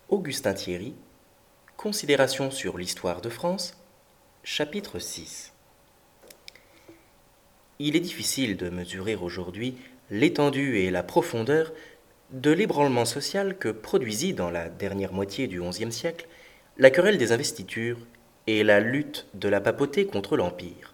Augustin Thierry, Considérations sur l'histoire de France, chapitre 6. Il est difficile de mesurer aujourd'hui l'étendue et la profondeur de l'ébranlement social que produisit dans la dernière moitié du XIe siècle la querelle des investitures et la lutte de la papauté contre l'Empire.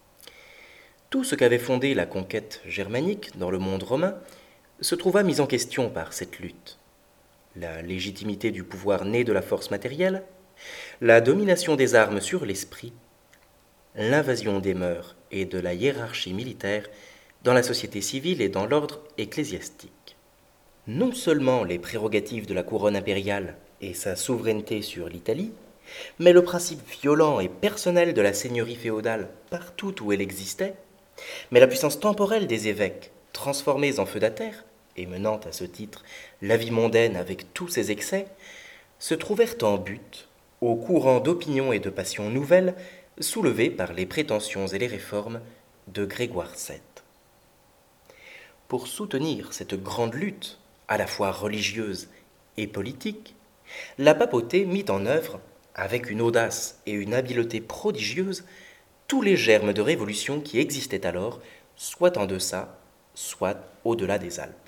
Tout ce qu'avait fondé la conquête germanique dans le monde romain se trouva mis en question par cette lutte. La légitimité du pouvoir né de la force matérielle, la domination des armes sur l'esprit, l'invasion des mœurs et de la hiérarchie militaire dans la société civile et dans l'ordre ecclésiastique. Non seulement les prérogatives de la couronne impériale et sa souveraineté sur l'Italie, mais le principe violent et personnel de la seigneurie féodale partout où elle existait, mais la puissance temporelle des évêques, transformés en feudataires, et menant à ce titre la vie mondaine avec tous ses excès, se trouvèrent en butte au courant d'opinions et de passions nouvelles soulevées par les prétentions et les réformes de Grégoire VII. Pour soutenir cette grande lutte, à la fois religieuse et politique, la papauté mit en œuvre, avec une audace et une habileté prodigieuses, tous les germes de révolution qui existaient alors, soit en deçà, soit au-delà des Alpes.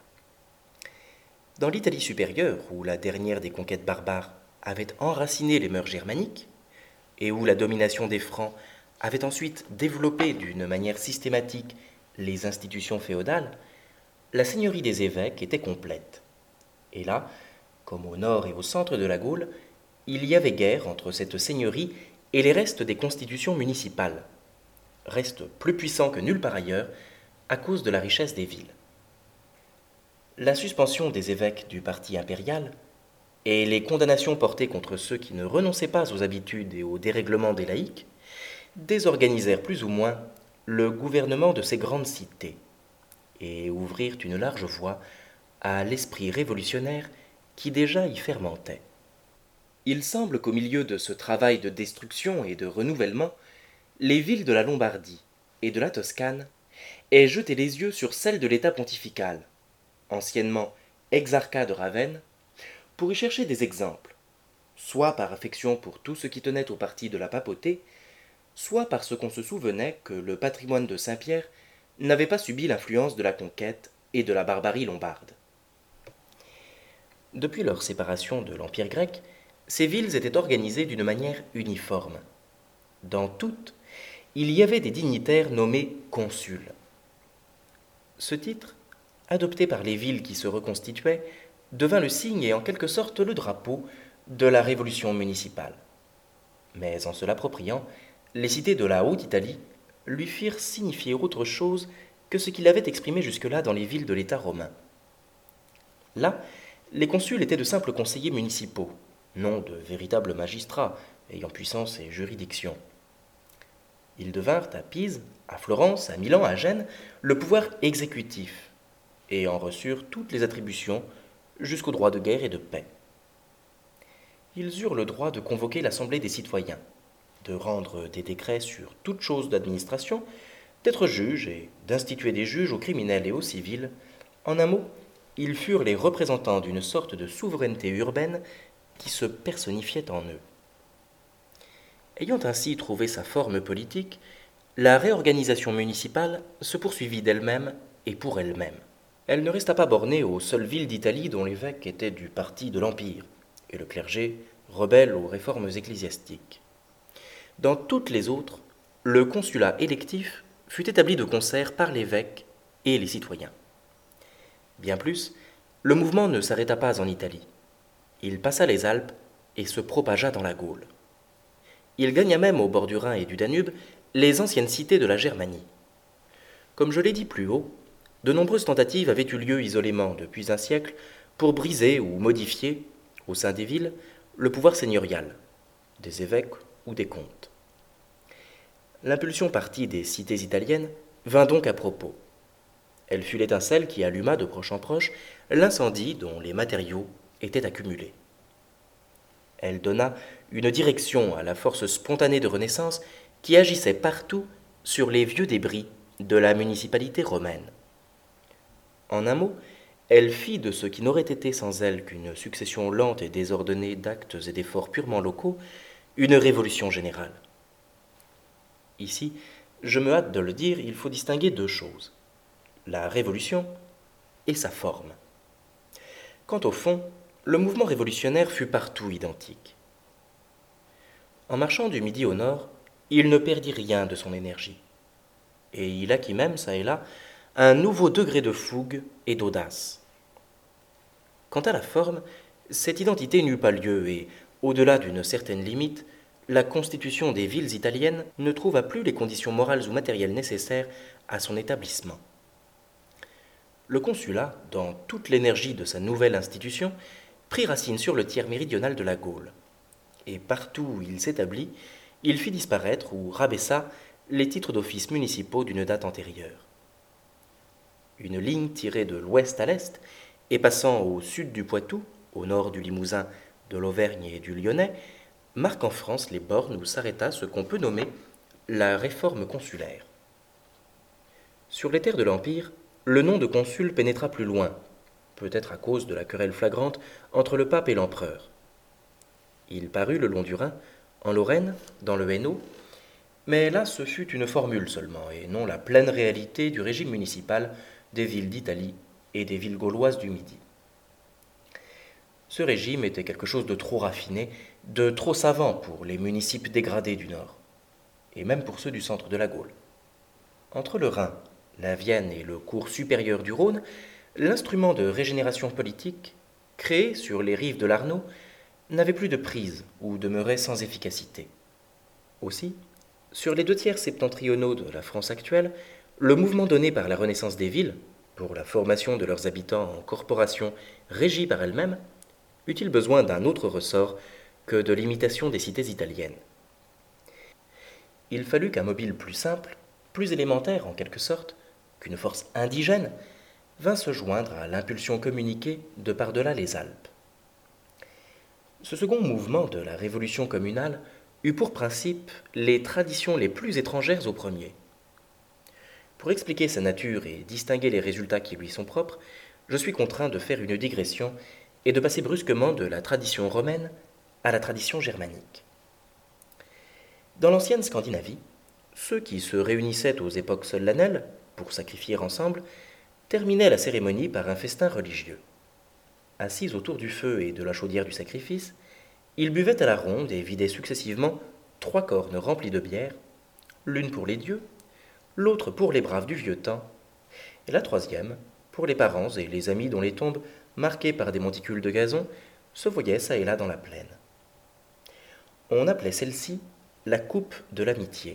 Dans l'Italie supérieure, où la dernière des conquêtes barbares avait enraciné les mœurs germaniques, et où la domination des Francs avait ensuite développé d'une manière systématique les institutions féodales, la seigneurie des évêques était complète. Et là, comme au nord et au centre de la Gaule, il y avait guerre entre cette seigneurie et les restes des constitutions municipales, restes plus puissants que nulle part ailleurs à cause de la richesse des villes. La suspension des évêques du parti impérial et les condamnations portées contre ceux qui ne renonçaient pas aux habitudes et aux dérèglements des laïcs désorganisèrent plus ou moins le gouvernement de ces grandes cités et ouvrirent une large voie à l'esprit révolutionnaire qui déjà y fermentait. Il semble qu'au milieu de ce travail de destruction et de renouvellement, les villes de la Lombardie et de la Toscane aient jeté les yeux sur celles de l'État pontifical, anciennement exarcat de Ravenne, pour y chercher des exemples, soit par affection pour tout ce qui tenait au parti de la papauté, soit parce qu'on se souvenait que le patrimoine de Saint-Pierre n'avait pas subi l'influence de la conquête et de la barbarie lombarde. Depuis leur séparation de l'Empire grec, ces villes étaient organisées d'une manière uniforme. Dans toutes, il y avait des dignitaires nommés consuls. Ce titre, adopté par les villes qui se reconstituaient, devint le signe et en quelque sorte le drapeau de la révolution municipale. Mais en se l'appropriant, les cités de la Haute-Italie lui firent signifier autre chose que ce qu'il avait exprimé jusque-là dans les villes de l'État romain. Là, les consuls étaient de simples conseillers municipaux, non de véritables magistrats ayant puissance et juridiction. Ils devinrent à Pise, à Florence, à Milan, à Gênes, le pouvoir exécutif, et en reçurent toutes les attributions jusqu'au droit de guerre et de paix. Ils eurent le droit de convoquer l'assemblée des citoyens, de rendre des décrets sur toute chose d'administration, d'être juges et d'instituer des juges aux criminels et aux civils. En un mot, ils furent les représentants d'une sorte de souveraineté urbaine qui se personnifiait en eux. Ayant ainsi trouvé sa forme politique, la réorganisation municipale se poursuivit d'elle-même et pour elle-même. Elle ne resta pas bornée aux seules villes d'Italie dont l'évêque était du parti de l'Empire, et le clergé rebelle aux réformes ecclésiastiques. Dans toutes les autres, le consulat électif fut établi de concert par l'évêque et les citoyens. Bien plus, le mouvement ne s'arrêta pas en Italie. Il passa les Alpes et se propagea dans la Gaule. Il gagna même au bord du Rhin et du Danube les anciennes cités de la Germanie. Comme je l'ai dit plus haut, de nombreuses tentatives avaient eu lieu isolément depuis un siècle pour briser ou modifier, au sein des villes, le pouvoir seigneurial, des évêques ou des comtes. L'impulsion partie des cités italiennes vint donc à propos. Elle fut l'étincelle qui alluma de proche en proche l'incendie dont les matériaux étaient accumulés. Elle donna une direction à la force spontanée de renaissance qui agissait partout sur les vieux débris de la municipalité romaine. En un mot, Elle fit de ce qui n'aurait été sans elle qu'une succession lente et désordonnée d'actes et d'efforts purement locaux, une révolution générale. Ici, je me hâte de le dire, il faut distinguer deux choses, la révolution et sa forme. Quant au fond, le mouvement révolutionnaire fut partout identique. En marchant du midi au nord, il ne perdit rien de son énergie. Et il acquit même, çà et là, un nouveau degré de fougue et d'audace. Quant à la forme, cette identité n'eut pas lieu et, au-delà d'une certaine limite, la constitution des villes italiennes ne trouva plus les conditions morales ou matérielles nécessaires à son établissement. Le consulat, dans toute l'énergie de sa nouvelle institution, prit racine sur le tiers méridional de la Gaule. Et partout où il s'établit, il fit disparaître ou rabaissa les titres d'office municipaux d'une date antérieure. Une ligne tirée de l'ouest à l'est et passant au sud du Poitou, au nord du Limousin, de l'Auvergne et du Lyonnais, marque en France les bornes où s'arrêta ce qu'on peut nommer la réforme consulaire. Sur les terres de l'Empire, le nom de consul pénétra plus loin, peut-être à cause de la querelle flagrante entre le pape et l'empereur. Il parut le long du Rhin, en Lorraine, dans le Hainaut, mais là ce fut une formule seulement, et non la pleine réalité du régime municipal des villes d'Italie et des villes gauloises du Midi. Ce régime était quelque chose de trop raffiné, de trop savant pour les municipes dégradés du Nord, et même pour ceux du centre de la Gaule. Entre le Rhin, la Vienne et le cours supérieur du Rhône, l'instrument de régénération politique, créé sur les rives de l'Arno, n'avait plus de prise ou demeurait sans efficacité. Aussi, sur les 2 tiers septentrionaux de la France actuelle, le mouvement donné par la Renaissance des villes, pour la formation de leurs habitants en corporations régies par elles-mêmes, eut-il besoin d'un autre ressort que de l'imitation des cités italiennes. Il fallut qu'un mobile plus simple, plus élémentaire en quelque sorte, qu'une force indigène, vint se joindre à l'impulsion communiquée de par-delà les Alpes. Ce second mouvement de la révolution communale eut pour principe les traditions les plus étrangères au premier. Pour expliquer sa nature et distinguer les résultats qui lui sont propres, je suis contraint de faire une digression et de passer brusquement de la tradition romaine à la tradition germanique. Dans l'ancienne Scandinavie, ceux qui se réunissaient aux époques solennelles pour sacrifier ensemble terminaient la cérémonie par un festin religieux. Assis autour du feu et de la chaudière du sacrifice, ils buvaient à la ronde et vidaient successivement 3 cornes remplies de bière, l'une pour les dieux, l'autre pour les braves du vieux temps, et la troisième pour les parents et les amis dont les tombes, marquées par des monticules de gazon, se voyaient çà et là dans la plaine. On appelait celle-ci la coupe de l'amitié.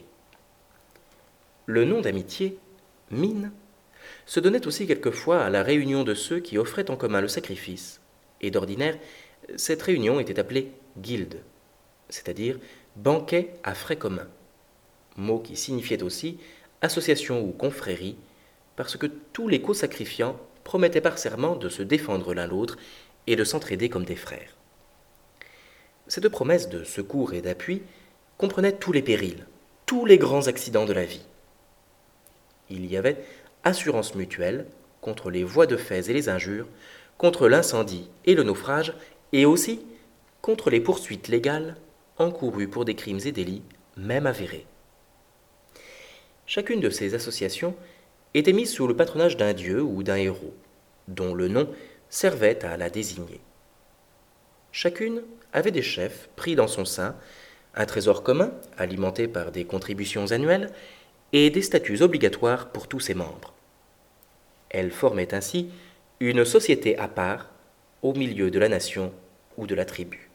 Le nom d'amitié, mine, se donnait aussi quelquefois à la réunion de ceux qui offraient en commun le sacrifice, et d'ordinaire, cette réunion était appelée guilde, c'est-à-dire banquet à frais communs, mot qui signifiait aussi association ou confrérie, parce que tous les co-sacrifiants promettaient par serment de se défendre l'un l'autre et de s'entraider comme des frères. Cette promesse de secours et d'appui comprenait tous les périls, tous les grands accidents de la vie. Il y avait assurance mutuelle contre les voies de fait et les injures, contre l'incendie et le naufrage, et aussi contre les poursuites légales encourues pour des crimes et délits, même avérés. Chacune de ces associations était mise sous le patronage d'un dieu ou d'un héros, dont le nom servait à la désigner. Chacune avait des chefs pris dans son sein, un trésor commun alimenté par des contributions annuelles et des statuts obligatoires pour tous ses membres. Elle formait ainsi une société à part au milieu de la nation ou de la tribu.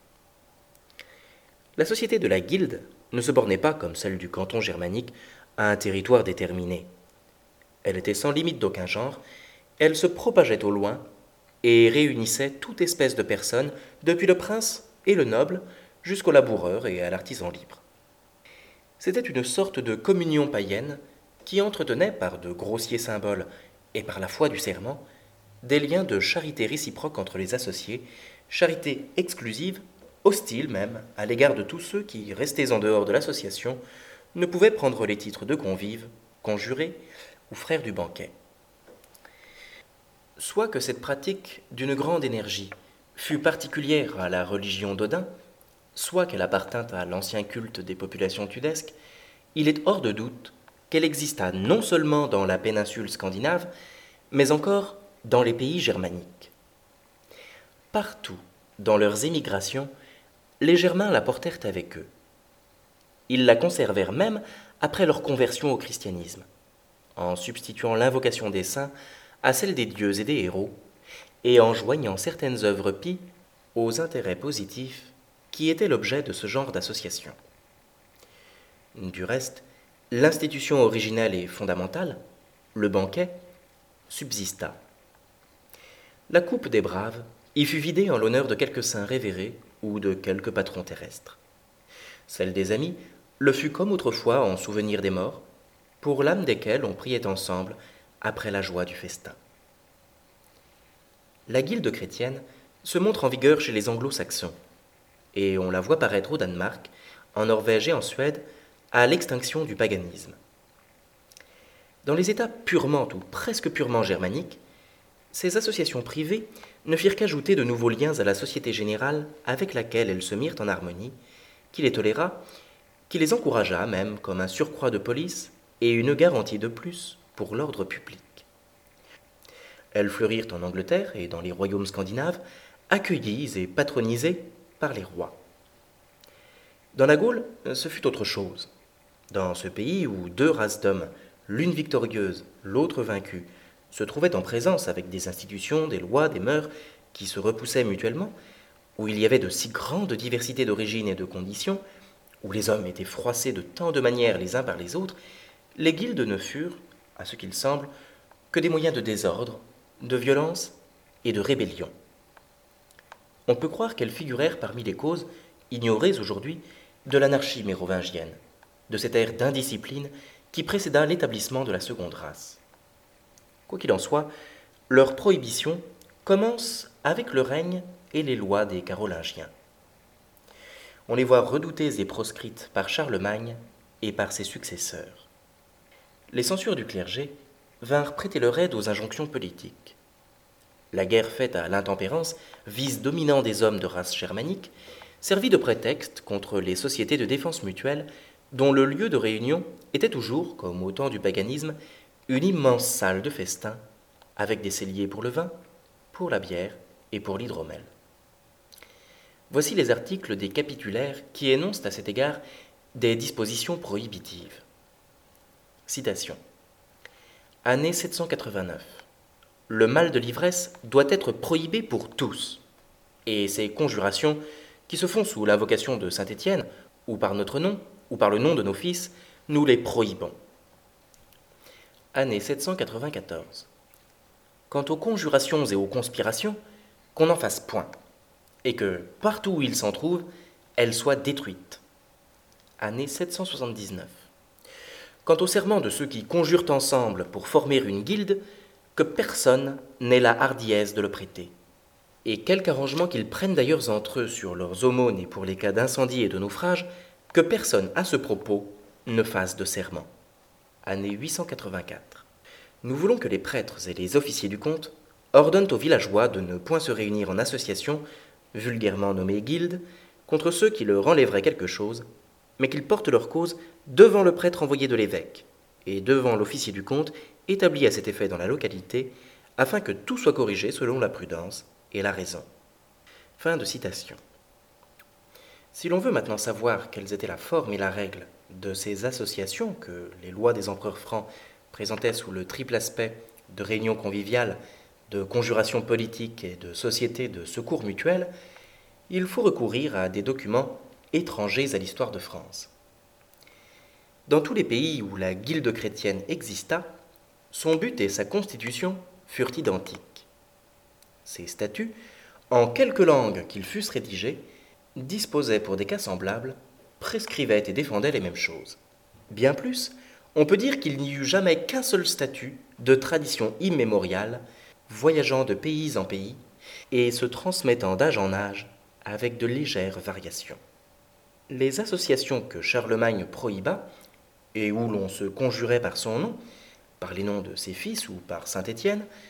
La société de la guilde ne se bornait pas, comme celle du canton germanique, à un territoire déterminé. Elle était sans limite d'aucun genre, elle se propageait au loin et réunissait toute espèce de personnes, depuis le prince et le noble jusqu'au laboureur et à l'artisan libre. C'était une sorte de communion païenne qui entretenait, par de grossiers symboles et par la foi du serment, des liens de charité réciproque entre les associés, charité exclusive, hostile même à l'égard de tous ceux qui, restés en dehors de l'association, ne pouvaient prendre les titres de convives, conjurés ou frères du banquet. Soit que cette pratique, d'une grande énergie, fut particulière à la religion d'Odin, soit qu'elle appartint à l'ancien culte des populations tudesques, il est hors de doute qu'elle exista non seulement dans la péninsule scandinave, mais encore dans les pays germaniques. Partout, dans leurs émigrations, les Germains la portèrent avec eux. Ils la conservèrent même après leur conversion au christianisme, en substituant l'invocation des saints à celle des dieux et des héros, et en joignant certaines œuvres pies aux intérêts positifs qui étaient l'objet de ce genre d'association. Du reste, l'institution originelle et fondamentale, le banquet, subsista. La coupe des braves y fut vidée en l'honneur de quelques saints révérés ou de quelques patrons terrestres. Celle des amis le fut comme autrefois en souvenir des morts, pour l'âme desquels on priait ensemble après la joie du festin. La guilde chrétienne se montre en vigueur chez les anglo-saxons, et on la voit paraître au Danemark, en Norvège et en Suède, à l'extinction du paganisme. Dans les États purement ou presque purement germaniques, ces associations privées ne firent qu'ajouter de nouveaux liens à la société générale avec laquelle elles se mirent en harmonie, qui les toléra, qui les encouragea même comme un surcroît de police et une garantie de plus pour l'ordre public. Elles fleurirent en Angleterre et dans les royaumes scandinaves, accueillies et patronisées par les rois. Dans la Gaule, ce fut autre chose. Dans ce pays où deux races d'hommes, l'une victorieuse, l'autre vaincue, se trouvaient en présence avec des institutions, des lois, des mœurs qui se repoussaient mutuellement, où il y avait de si grandes diversités d'origines et de conditions, où les hommes étaient froissés de tant de manières les uns par les autres, les guildes ne furent, à ce qu'il semble, que des moyens de désordre, de violence et de rébellion. On peut croire qu'elles figurèrent parmi les causes, ignorées aujourd'hui, de l'anarchie mérovingienne, de cette ère d'indiscipline qui précéda l'établissement de la seconde race. Quoi qu'il en soit, leur prohibition commence avec le règne et les lois des Carolingiens. On les voit redoutées et proscrites par Charlemagne et par ses successeurs. Les censures du clergé vinrent prêter leur aide aux injonctions politiques. La guerre faite à l'intempérance, vice dominant des hommes de race germanique, servit de prétexte contre les sociétés de défense mutuelle dont le lieu de réunion était toujours, comme au temps du paganisme, une immense salle de festin, avec des celliers pour le vin, pour la bière et pour l'hydromel. Voici les articles des capitulaires qui énoncent à cet égard des dispositions prohibitives. Citation. Année 789. Le mal de l'ivresse doit être prohibé pour tous, et ces conjurations, qui se font sous l'invocation de saint Étienne, ou par notre nom, ou par le nom de nos fils, nous les prohibons. Année 794. Quant aux conjurations et aux conspirations, qu'on n'en fasse point, et que, partout où il s'en trouve, elles soient détruites. Année 779. Quant au serment de ceux qui conjurent ensemble pour former une guilde, que personne n'ait la hardiesse de le prêter. Et quelque arrangement qu'ils prennent d'ailleurs entre eux sur leurs aumônes et pour les cas d'incendie et de naufrage, que personne à ce propos ne fasse de serment. Année 884. Nous voulons que les prêtres et les officiers du comte ordonnent aux villageois de ne point se réunir en association, vulgairement nommée guilde, contre ceux qui leur enlèveraient quelque chose, mais qu'ils portent leur cause devant le prêtre envoyé de l'évêque, et devant l'officier du comte établi à cet effet dans la localité, afin que tout soit corrigé selon la prudence et la raison. Fin de citation. Si l'on veut maintenant savoir quelles étaient la forme et la règle de ces associations que les lois des empereurs francs présentaient sous le triple aspect de réunions conviviales, de conjurations politiques et de sociétés de secours mutuels, il faut recourir à des documents étrangers à l'histoire de France. Dans tous les pays où la guilde chrétienne exista, son but et sa constitution furent identiques. Ces statuts, en quelque langue qu'ils fussent rédigés, disposaient pour des cas semblables, prescrivaient et défendaient les mêmes choses. Bien plus, on peut dire qu'il n'y eut jamais qu'un seul statut de tradition immémoriale, voyageant de pays en pays et se transmettant d'âge en âge avec de légères variations. Les associations que Charlemagne prohiba, et où l'on se conjurait par son nom, par les noms de ses fils ou par saint Étienne,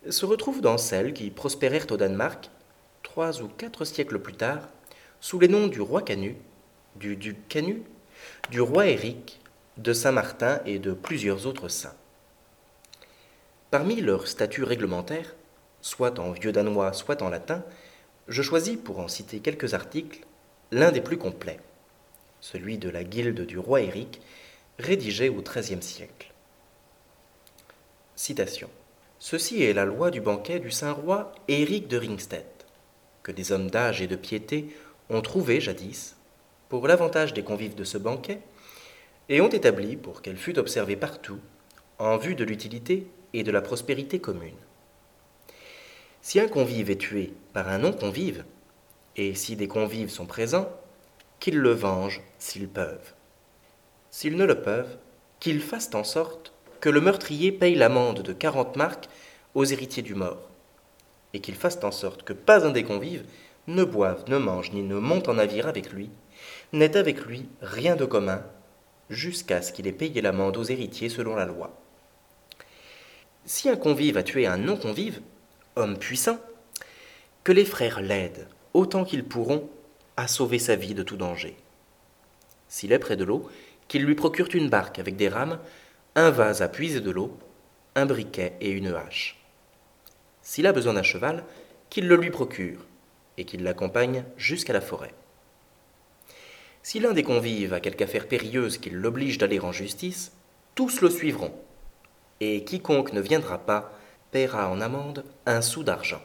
se retrouve dans celles qui prospérèrent au Danemark, 3 ou 4 siècles plus tard, sous les noms du roi Canut, du duc Canut, du roi Éric, de Saint Martin et de plusieurs autres saints. Parmi leurs statuts réglementaires, soit en vieux danois, soit en latin, je choisis, pour en citer quelques articles, l'un des plus complets, celui de la guilde du roi Éric, rédigé au XIIIe siècle. Citation. Ceci est la loi du banquet du Saint-Roi Éric de Ringstedt, que des hommes d'âge et de piété ont trouvé jadis, pour l'avantage des convives de ce banquet, et ont établi pour qu'elle fût observée partout, en vue de l'utilité et de la prospérité commune. Si un convive est tué par un non-convive, et si des convives sont présents, qu'ils le vengent s'ils peuvent. S'ils ne le peuvent, qu'ils fassent en sorte que le meurtrier paye l'amende de 40 marks aux héritiers du mort, et qu'ils fassent en sorte que pas un des convives ne boive, ne mange, ni ne monte en navire avec lui, n'ait avec lui rien de commun, jusqu'à ce qu'il ait payé l'amende aux héritiers selon la loi. Si un convive a tué un non-convive, homme puissant, que les frères l'aident, autant qu'ils pourront, à sauver sa vie de tout danger. S'il est près de l'eau, qu'ils lui procurent une barque avec des rames, un vase à puiser de l'eau, un briquet et une hache. S'il a besoin d'un cheval, qu'il le lui procure, et qu'il l'accompagne jusqu'à la forêt. Si l'un des convives a quelque affaire périlleuse qui l'oblige d'aller en justice, tous le suivront, et quiconque ne viendra pas paiera en amende un sou d'argent.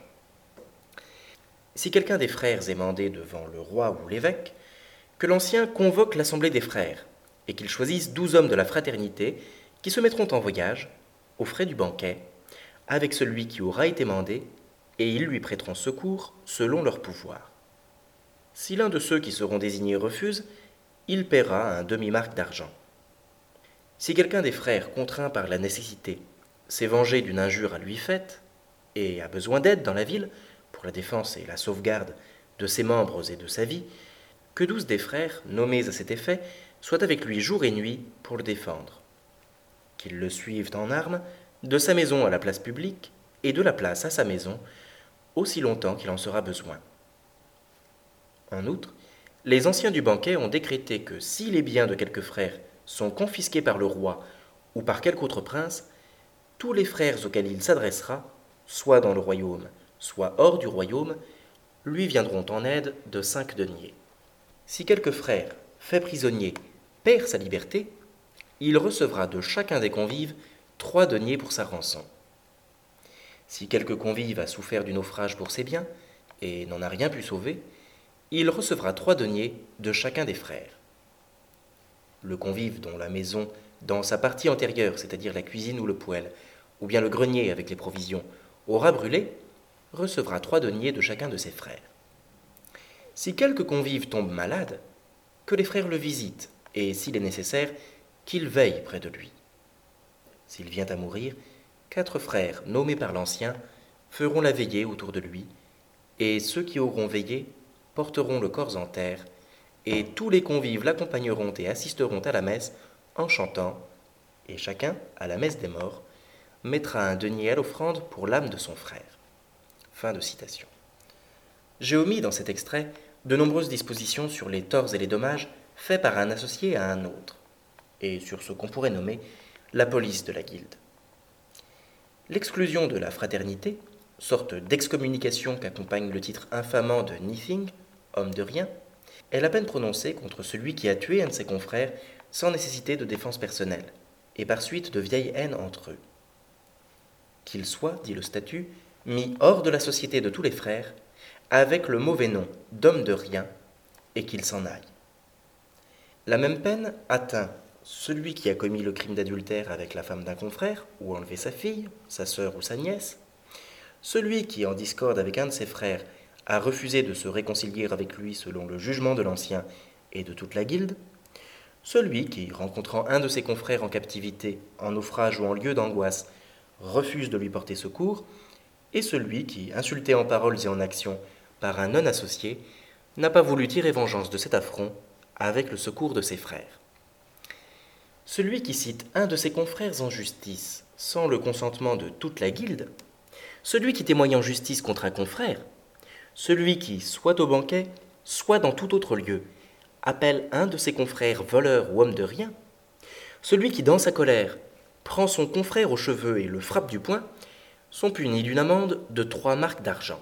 Si quelqu'un des frères est mandé devant le roi ou l'évêque, que l'ancien convoque l'assemblée des frères, et qu'il choisisse 12 hommes de la fraternité qui se mettront en voyage, aux frais du banquet, avec celui qui aura été mandé, et ils lui prêteront secours selon leur pouvoir. Si l'un de ceux qui seront désignés refuse, il paiera un demi-marque d'argent. Si quelqu'un des frères, contraint par la nécessité, s'est vengé d'une injure à lui faite, et a besoin d'aide dans la ville, pour la défense et la sauvegarde de ses membres et de sa vie, que 12 des frères, nommés à cet effet, soient avec lui jour et nuit pour le défendre. Qu'ils le suivent en armes, de sa maison à la place publique, et de la place à sa maison, aussi longtemps qu'il en sera besoin. En outre, les anciens du banquet ont décrété que si les biens de quelques frères sont confisqués par le roi ou par quelque autre prince, tous les frères auxquels il s'adressera, soit dans le royaume, soit hors du royaume, lui viendront en aide de 5 deniers. Si quelque frère, fait prisonnier, perd sa liberté, il recevra de chacun des convives 3 deniers pour sa rançon. Si quelque convive a souffert du naufrage pour ses biens, et n'en a rien pu sauver, il recevra 3 deniers de chacun des frères. Le convive dont la maison, dans sa partie antérieure, c'est-à-dire la cuisine ou le poêle, ou bien le grenier avec les provisions, aura brûlé, recevra 3 deniers de chacun de ses frères. Si quelque convive tombe malade, que les frères le visitent, et s'il est nécessaire, qu'ils veillent près de lui. S'il vient à mourir, 4 frères nommés par l'ancien feront la veillée autour de lui, et ceux qui auront veillé porteront le corps en terre, et tous les convives l'accompagneront et assisteront à la messe en chantant, et chacun, à la messe des morts, mettra un denier à l'offrande pour l'âme de son frère. Fin de citation. J'ai omis dans cet extrait de nombreuses dispositions sur les torts et les dommages faits par un associé à un autre, et sur ce qu'on pourrait nommer la police de la guilde. L'exclusion de la fraternité, sorte d'excommunication qu'accompagne le titre infamant de Nothing, homme de rien, est la peine prononcée contre celui qui a tué un de ses confrères sans nécessité de défense personnelle, et par suite de vieille haine entre eux. Qu'il soit, dit le statut, mis hors de la société de tous les frères, avec le mauvais nom d'homme de rien, et qu'il s'en aille. La même peine atteint celui qui a commis le crime d'adultère avec la femme d'un confrère, ou enlevé sa fille, sa sœur ou sa nièce, celui qui, en discorde avec un de ses frères, a refusé de se réconcilier avec lui selon le jugement de l'ancien et de toute la guilde, celui qui, rencontrant un de ses confrères en captivité, en naufrage ou en lieu d'angoisse, refuse de lui porter secours, et celui qui, insulté en paroles et en actions par un non-associé, n'a pas voulu tirer vengeance de cet affront avec le secours de ses frères. Celui qui cite un de ses confrères en justice sans le consentement de toute la guilde celui qui témoigne en justice contre un confrère, celui qui, soit au banquet, soit dans tout autre lieu, appelle un de ses confrères voleur ou homme de rien, celui qui, dans sa colère, prend son confrère aux cheveux et le frappe du poing, sont punis d'une amende de 3 marcs d'argent.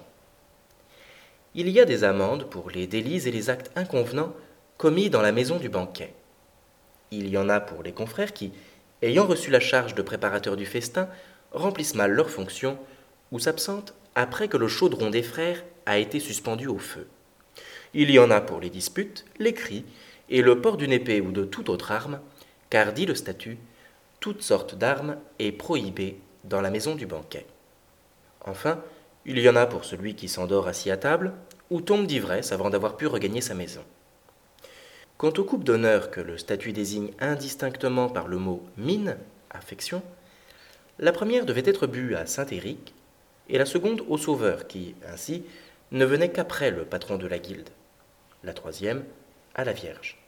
Il y a des amendes pour les délits et les actes inconvenants commis dans la maison du banquet. Il y en a pour les confrères qui, ayant reçu la charge de préparateurs du festin, remplissent mal leurs fonctions ou s'absentent après que le chaudron des frères a été suspendu au feu. Il y en a pour les disputes, les cris et le port d'une épée ou de toute autre arme, car, dit le statut, toute sorte d'arme est prohibée dans la maison du banquet. Enfin, il y en a pour celui qui s'endort assis à table ou tombe d'ivresse avant d'avoir pu regagner sa maison. Quant aux coupes d'honneur que le statut désigne indistinctement par le mot mine, affection, la première devait être bue à Saint-Éric et la seconde au Sauveur qui, ainsi, ne venait qu'après le patron de la guilde, la troisième à la Vierge.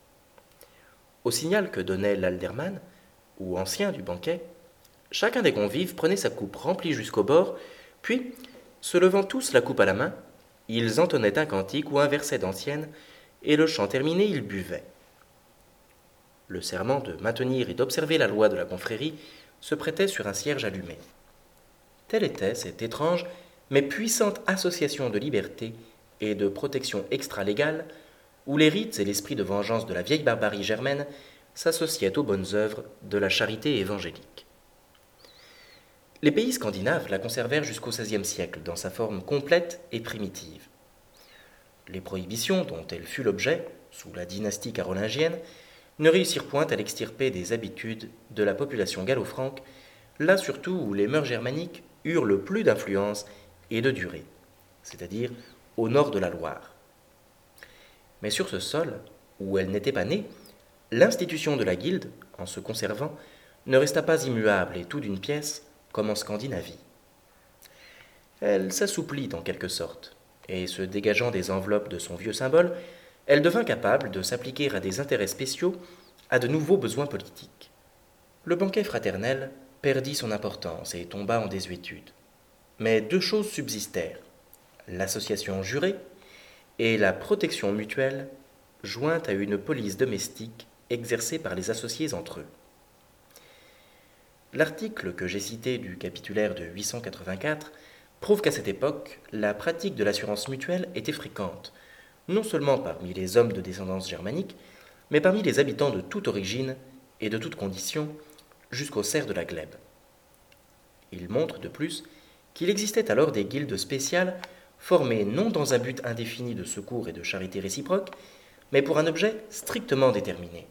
Au signal que donnait l'alderman, ou ancien du banquet, chacun des convives prenait sa coupe remplie jusqu'au bord, puis, se levant tous la coupe à la main, ils entonnaient un cantique ou un verset d'ancienne, et le chant terminé, ils buvaient. Le serment de maintenir et d'observer la loi de la confrérie se prêtait sur un cierge allumé. Telle était cette étrange mais puissante association de liberté et de protection extra-légale où les rites et l'esprit de vengeance de la vieille barbarie germaine s'associaient aux bonnes œuvres de la charité évangélique. Les pays scandinaves la conservèrent jusqu'au XVIe siècle dans sa forme complète et primitive. Les prohibitions dont elle fut l'objet, sous la dynastie carolingienne, ne réussirent point à l'extirper des habitudes de la population gallo-franque, là surtout où les mœurs germaniques eurent le plus d'influence et de durée, c'est-à-dire au nord de la Loire. Mais sur ce sol, où elle n'était pas née, l'institution de la guilde, en se conservant, ne resta pas immuable et tout d'une pièce, comme en Scandinavie. Elle s'assouplit en quelque sorte, et se dégageant des enveloppes de son vieux symbole, elle devint capable de s'appliquer à des intérêts spéciaux, à de nouveaux besoins politiques. Le banquet fraternel perdit son importance et tomba en désuétude. Mais 2 choses subsistèrent, l'association jurée et la protection mutuelle jointe à une police domestique exercée par les associés entre eux. L'article que j'ai cité du capitulaire de 884 prouve qu'à cette époque, la pratique de l'assurance mutuelle était fréquente, non seulement parmi les hommes de descendance germanique, mais parmi les habitants de toute origine et de toute condition, jusqu'au cerf de la glèbe. Il montre de plus qu'il existait alors des guildes spéciales formées non dans un but indéfini de secours et de charité réciproque, mais pour un objet strictement déterminé.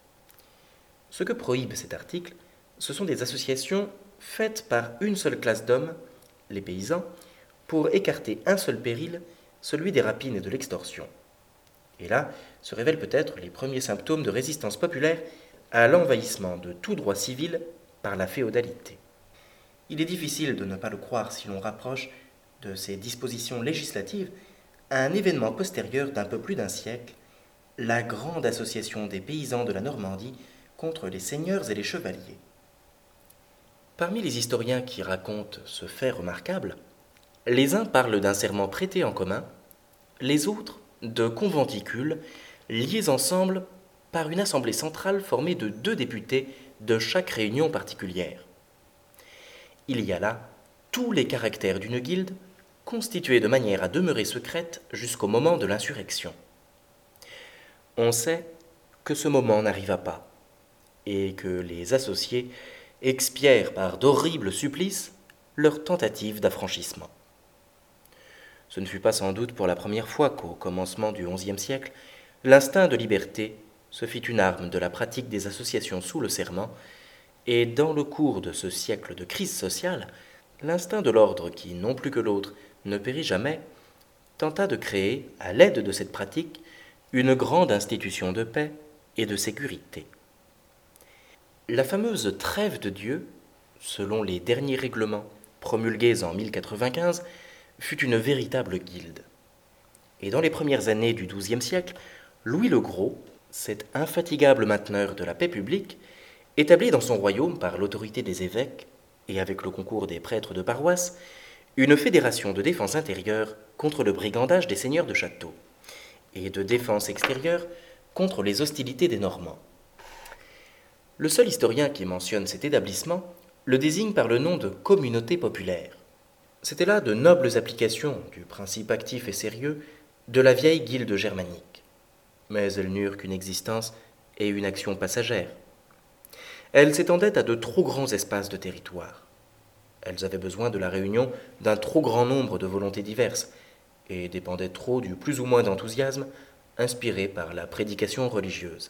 Ce que prohibe cet article, ce sont des associations faites par une seule classe d'hommes, les paysans, pour écarter un seul péril, celui des rapines et de l'extorsion. Et là se révèlent peut-être les premiers symptômes de résistance populaire à l'envahissement de tout droit civil par la féodalité. Il est difficile de ne pas le croire si l'on rapproche de ces dispositions législatives à un événement postérieur d'un peu plus d'un siècle, la grande association des paysans de la Normandie contre les seigneurs et les chevaliers. Parmi les historiens qui racontent ce fait remarquable, les uns parlent d'un serment prêté en commun, les autres de conventicules liés ensemble par une assemblée centrale formée de 2 députés de chaque réunion particulière. Il y a là tous les caractères d'une guilde constituée de manière à demeurer secrète jusqu'au moment de l'insurrection. On sait que ce moment n'arriva pas et que les associés expièrent par d'horribles supplices leur tentative d'affranchissement. Ce ne fut pas sans doute pour la première fois qu'au commencement du XIe siècle, l'instinct de liberté se fit une arme de la pratique des associations sous le serment, et dans le cours de ce siècle de crise sociale, l'instinct de l'ordre qui, non plus que l'autre, ne périt jamais, tenta de créer, à l'aide de cette pratique, une grande institution de paix et de sécurité. La fameuse trêve de Dieu, selon les derniers règlements promulgués en 1095, fut une véritable guilde. Et dans les premières années du XIIe siècle, Louis le Gros, cet infatigable mainteneur de la paix publique, établit dans son royaume par l'autorité des évêques et avec le concours des prêtres de paroisse, une fédération de défense intérieure contre le brigandage des seigneurs de château, et de défense extérieure contre les hostilités des Normands. Le seul historien qui mentionne cet établissement le désigne par le nom de communauté populaire. C'étaient là de nobles applications du principe actif et sérieux de la vieille guilde germanique. Mais elles n'eurent qu'une existence et une action passagère. Elles s'étendaient à de trop grands espaces de territoire. Elles avaient besoin de la réunion d'un trop grand nombre de volontés diverses et dépendaient trop du plus ou moins d'enthousiasme inspiré par la prédication religieuse.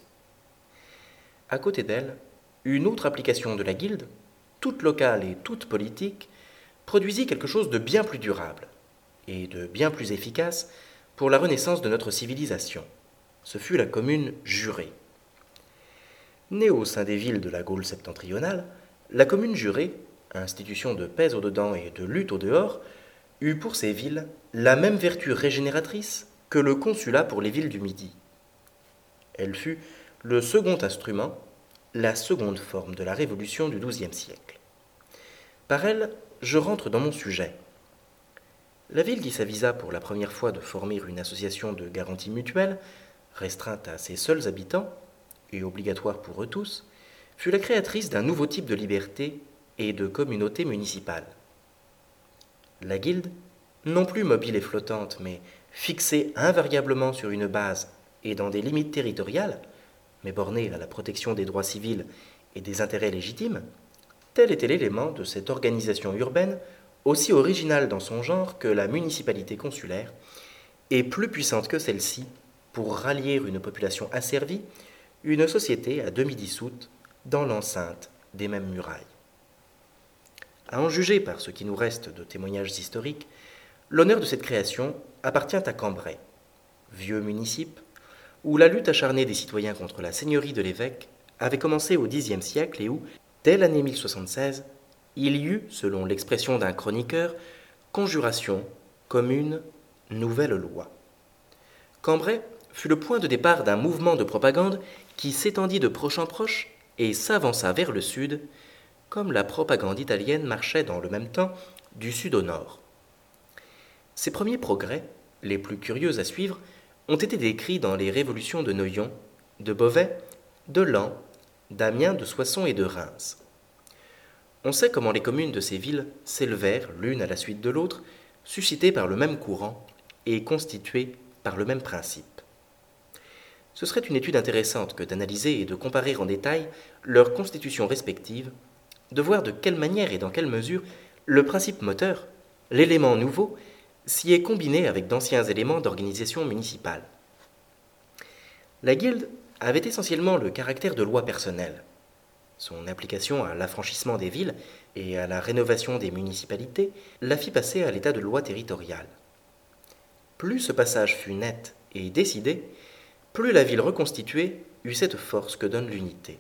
À côté d'elle, une autre application de la guilde, toute locale et toute politique, produisit quelque chose de bien plus durable et de bien plus efficace pour la renaissance de notre civilisation. Ce fut la commune jurée. Née au sein des villes de la Gaule septentrionale, la commune jurée, institution de paix au-dedans et de lutte au-dehors, eut pour ces villes la même vertu régénératrice que le consulat pour les villes du Midi. Elle fut le second instrument, la seconde forme de la révolution du XIIe siècle. Par elle, je rentre dans mon sujet. La ville qui s'avisa pour la première fois de former une association de garantie mutuelle, restreinte à ses seuls habitants, et obligatoire pour eux tous, fut la créatrice d'un nouveau type de liberté et de communauté municipale. La guilde, non plus mobile et flottante, mais fixée invariablement sur une base et dans des limites territoriales, mais bornée à la protection des droits civils et des intérêts légitimes, tel était l'élément de cette organisation urbaine, aussi originale dans son genre que la municipalité consulaire, et plus puissante que celle-ci pour rallier une population asservie, une société à demi dissoute dans l'enceinte des mêmes murailles. À en juger par ce qui nous reste de témoignages historiques, l'honneur de cette création appartient à Cambrai, vieux municipe, où la lutte acharnée des citoyens contre la seigneurie de l'évêque avait commencé au Xe siècle et où, dès l'année 1076, il y eut, selon l'expression d'un chroniqueur, conjuration comme une nouvelle loi. Cambrai fut le point de départ d'un mouvement de propagande qui s'étendit de proche en proche et s'avança vers le sud, comme la propagande italienne marchait dans le même temps du sud au nord. Ces premiers progrès, les plus curieux à suivre, ont été décrits dans les révolutions de Noyon, de Beauvais, de Laon, d'Amiens, de Soissons et de Reims. On sait comment les communes de ces villes s'élevèrent l'une à la suite de l'autre, suscitées par le même courant et constituées par le même principe. Ce serait une étude intéressante que d'analyser et de comparer en détail leurs constitutions respectives, de voir de quelle manière et dans quelle mesure le principe moteur, l'élément nouveau, s'y est combiné avec d'anciens éléments d'organisation municipale. La guilde avait essentiellement le caractère de loi personnelle. Son application à l'affranchissement des villes et à la rénovation des municipalités la fit passer à l'état de loi territoriale. Plus ce passage fut net et décidé, plus la ville reconstituée eut cette force que donne l'unité.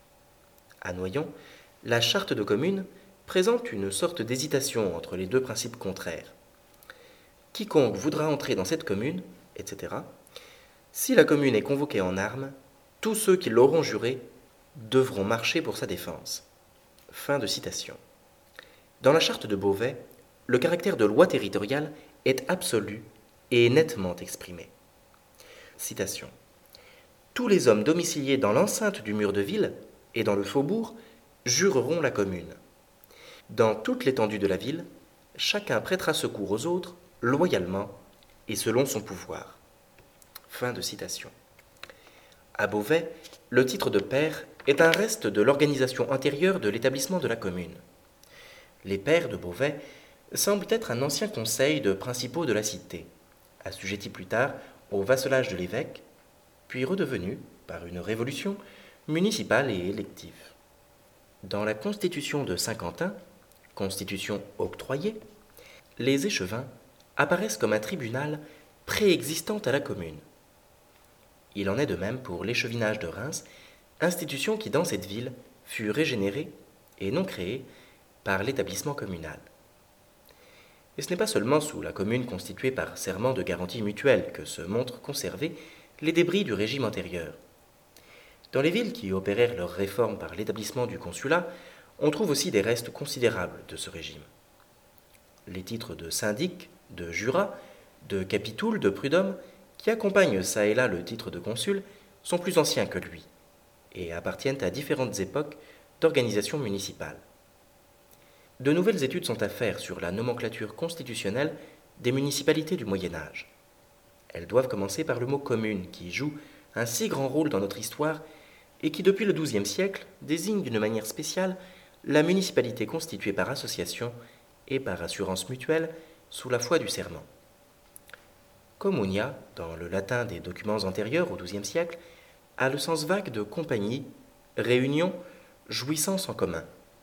À Noyon, la charte de commune présente une sorte d'hésitation entre les deux principes contraires. Quiconque voudra entrer dans cette commune, etc., si la commune est convoquée en armes, tous ceux qui l'auront juré devront marcher pour sa défense. Fin de citation. Dans la charte de Beauvais, le caractère de loi territoriale est absolu et nettement exprimé. Citation. Tous les hommes domiciliés dans l'enceinte du mur de ville et dans le faubourg jureront la commune. Dans toute l'étendue de la ville, chacun prêtera secours aux autres loyalement et selon son pouvoir. Fin de citation. À Beauvais, le titre de pair est un reste de l'organisation intérieure de l'établissement de la commune. Les pairs de Beauvais semblent être un ancien conseil de principaux de la cité, assujetti plus tard au vassalage de l'évêque, puis redevenu, par une révolution, municipal et électif. Dans la constitution de Saint-Quentin, constitution octroyée, les échevins apparaissent comme un tribunal préexistant à la commune. Il en est de même pour l'échevinage de Reims, institution qui dans cette ville fut régénérée et non créée par l'établissement communal. Et ce n'est pas seulement sous la commune constituée par serment de garantie mutuelle que se montrent conservés les débris du régime antérieur. Dans les villes qui opérèrent leur réforme par l'établissement du consulat, on trouve aussi des restes considérables de ce régime. Les titres de syndic, de jurat, de capitoul, de prud'homme, qui accompagnent çà et là le titre de consul, sont plus anciens que lui, et appartiennent à différentes époques d'organisation municipale. De nouvelles études sont à faire sur la nomenclature constitutionnelle des municipalités du Moyen Âge. Elles doivent commencer par le mot commune, qui joue un si grand rôle dans notre histoire et qui, depuis le XIIe siècle, désigne d'une manière spéciale la municipalité constituée par association et par assurance mutuelle sous la foi du serment. Communia, dans le latin des documents antérieurs au XIIe siècle, a le sens vague de compagnie, réunion, jouissance en commun.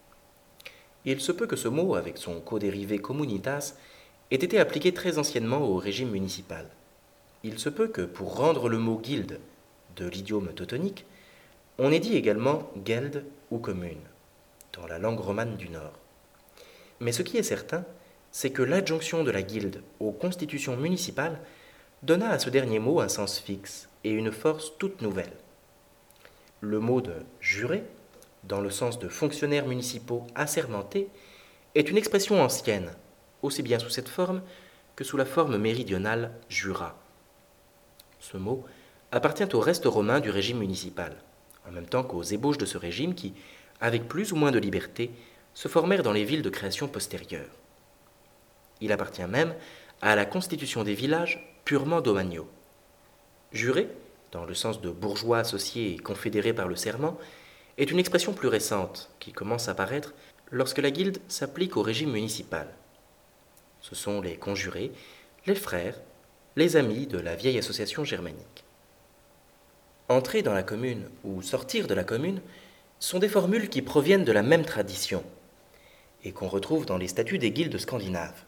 Il se peut que ce mot, avec son codérivé communitas, ait été appliqué très anciennement au régime municipal. Il se peut que, pour rendre le mot guilde de l'idiome teutonique, on ait dit également geld ou commune, dans la langue romane du Nord. Mais ce qui est certain, c'est que l'adjonction de la guilde aux constitutions municipales donna à ce dernier mot un sens fixe et une force toute nouvelle. Le mot de juré, dans le sens de fonctionnaires municipaux assermentés, est une expression ancienne, aussi bien sous cette forme que sous la forme méridionale jurat. Ce mot appartient au reste romain du régime municipal, en même temps qu'aux ébauches de ce régime qui, avec plus ou moins de liberté, se formèrent dans les villes de création postérieure. Il appartient même à la constitution des villages purement domaniaux. Juré, dans le sens de bourgeois associés et confédérés par le serment, est une expression plus récente qui commence à apparaître lorsque la guilde s'applique au régime municipal. Ce sont les conjurés, les frères, les amis de la vieille association germanique. Entrer dans la commune ou sortir de la commune sont des formules qui proviennent de la même tradition et qu'on retrouve dans les statuts des guildes scandinaves.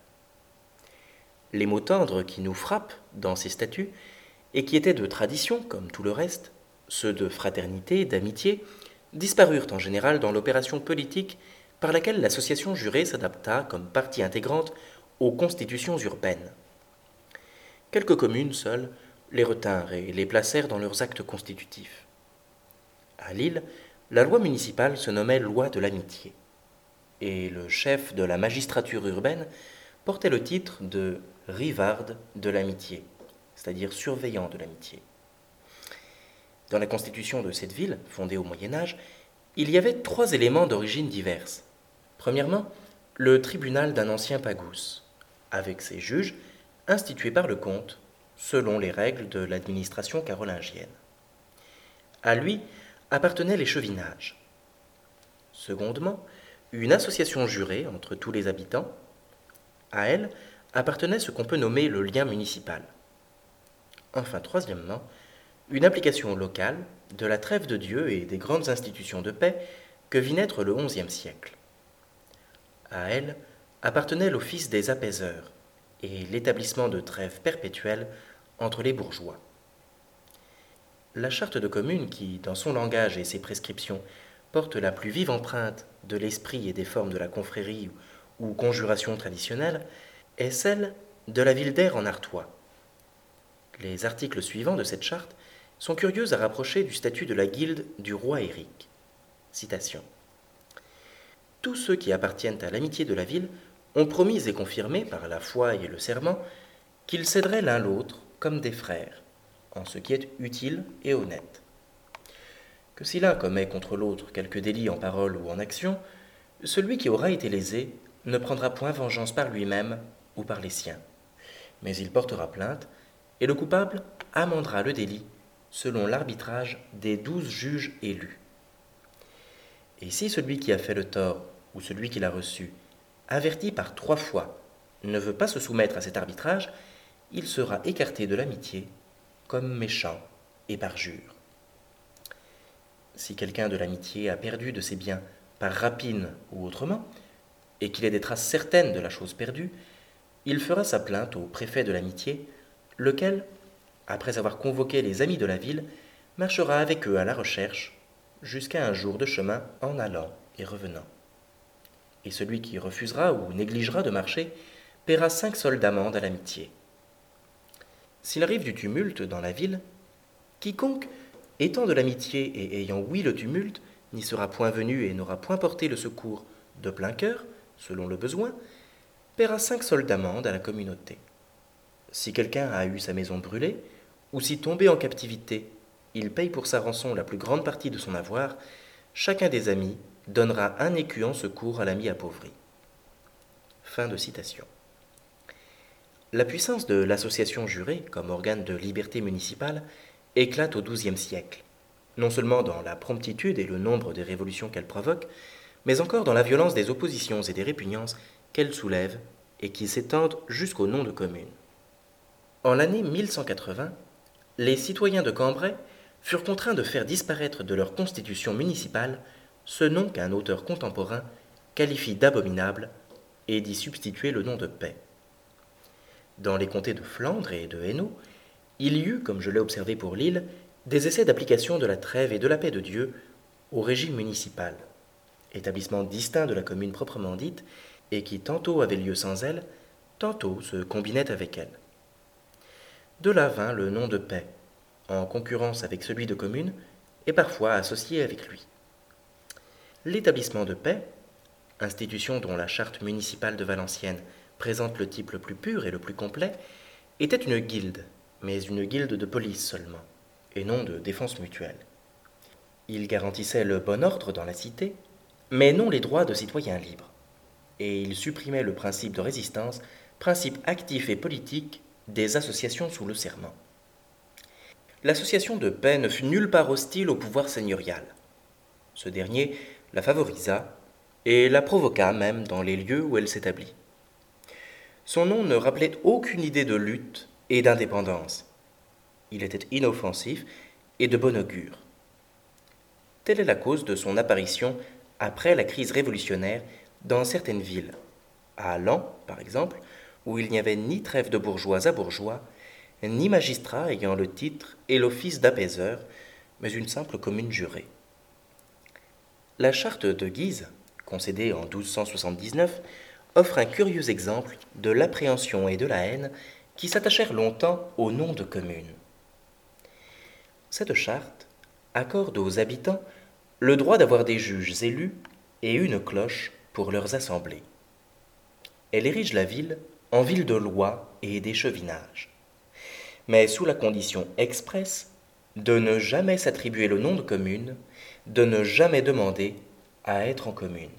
Les mots tendres qui nous frappent dans ces statuts et qui étaient de tradition comme tout le reste, ceux de fraternité, d'amitié, disparurent en général dans l'opération politique par laquelle l'association jurée s'adapta comme partie intégrante aux constitutions urbaines. Quelques communes seules les retinrent et les placèrent dans leurs actes constitutifs. À Lille, la loi municipale se nommait loi de l'amitié, et le chef de la magistrature urbaine portait le titre de rivarde de l'amitié, c'est-à-dire surveillant de l'amitié. Dans la constitution de cette ville, fondée au Moyen Âge, il y avait 3 éléments d'origine diverse. Premièrement, le tribunal d'un ancien pagus, avec ses juges institués par le comte, selon les règles de l'administration carolingienne. À lui appartenaient les chevinages. Secondement, une association jurée entre tous les habitants. À elle appartenait ce qu'on peut nommer le lien municipal. Enfin, troisièmement, une application locale de la trêve de Dieu et des grandes institutions de paix que vit naître le XIe siècle. À elle appartenait l'office des apaiseurs et l'établissement de trêves perpétuelles entre les bourgeois. La charte de commune qui, dans son langage et ses prescriptions, porte la plus vive empreinte de l'esprit et des formes de la confrérie ou conjuration traditionnelle, est celle de la ville d'Aire en Artois. Les articles suivants de cette charte sont curieux à rapprocher du statut de la guilde du roi Éric. Citation. Tous ceux qui appartiennent à l'amitié de la ville ont promis et confirmé par la foi et le serment qu'ils s'aideraient l'un l'autre comme des frères, en ce qui est utile et honnête. Que si l'un commet contre l'autre quelque délit en parole ou en action, celui qui aura été lésé ne prendra point vengeance par lui-même ou par les siens, mais il portera plainte, et le coupable amendera le délit selon l'arbitrage des 12 juges élus. Et si celui qui a fait le tort ou celui qui l'a reçu, averti par 3 fois, ne veut pas se soumettre à cet arbitrage, il sera écarté de l'amitié comme méchant et parjure. Si quelqu'un de l'amitié a perdu de ses biens par rapine ou autrement, et qu'il ait des traces certaines de la chose perdue, il fera sa plainte au préfet de l'amitié, lequel, après avoir convoqué les amis de la ville, marchera avec eux à la recherche, jusqu'à un jour de chemin en allant et revenant. Et celui qui refusera ou négligera de marcher paiera 5 sols d'amende à l'amitié. S'il arrive du tumulte dans la ville, quiconque, étant de l'amitié et ayant ouï le tumulte, n'y sera point venu et n'aura point porté le secours de plein cœur, selon le besoin, paiera 5 soldes d'amende à la communauté. Si quelqu'un a eu sa maison brûlée, ou si tombé en captivité, il paye pour sa rançon la plus grande partie de son avoir, chacun des amis donnera un écu en secours à l'ami appauvri. » Fin de citation. La puissance de l'association jurée comme organe de liberté municipale éclate au XIIe siècle, non seulement dans la promptitude et le nombre des révolutions qu'elle provoque, mais encore dans la violence des oppositions et des répugnances qu'elle soulève et qui s'étendent jusqu'au nom de commune. En l'année 1180, les citoyens de Cambrai furent contraints de faire disparaître de leur constitution municipale ce nom qu'un auteur contemporain qualifie d'abominable et d'y substituer le nom de paix. Dans les comtés de Flandre et de Hainaut, il y eut, comme je l'ai observé pour Lille, des essais d'application de la trêve et de la paix de Dieu au régime municipal, établissement distinct de la commune proprement dite et qui tantôt avait lieu sans elle, tantôt se combinait avec elle. De là vint le nom de paix, en concurrence avec celui de commune et parfois associé avec lui. L'établissement de paix, institution dont la charte municipale de Valenciennes présente le type le plus pur et le plus complet, était une guilde, mais une guilde de police seulement, et non de défense mutuelle. Il garantissait le bon ordre dans la cité, mais non les droits de citoyens libres, et il supprimait le principe de résistance, principe actif et politique des associations sous le serment. L'association de paix ne fut nulle part hostile au pouvoir seigneurial. Ce dernier la favorisa et la provoqua même dans les lieux où elle s'établit. Son nom ne rappelait aucune idée de lutte et d'indépendance. Il était inoffensif et de bon augure. Telle est la cause de son apparition après la crise révolutionnaire dans certaines villes, à Laon par exemple, où il n'y avait ni trêve de bourgeois à bourgeois, ni magistrat ayant le titre et l'office d'apaiseur, mais une simple commune jurée. La charte de Guise, concédée en 1279, offre un curieux exemple de l'appréhension et de la haine qui s'attachèrent longtemps au nom de commune. Cette charte accorde aux habitants le droit d'avoir des juges élus et une cloche pour leurs assemblées. Elle érige la ville en ville de loi et d'échevinage, mais sous la condition expresse de ne jamais s'attribuer le nom de commune, de ne jamais demander à être en commune.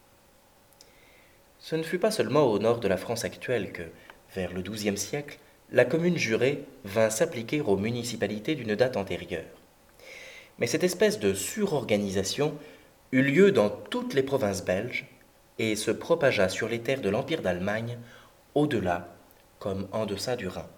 Ce ne fut pas seulement au nord de la France actuelle que, vers le XIIe siècle, la commune jurée vint s'appliquer aux municipalités d'une date antérieure. Mais cette espèce de surorganisation eut lieu dans toutes les provinces belges et se propagea sur les terres de l'Empire d'Allemagne, au-delà comme en deçà du Rhin.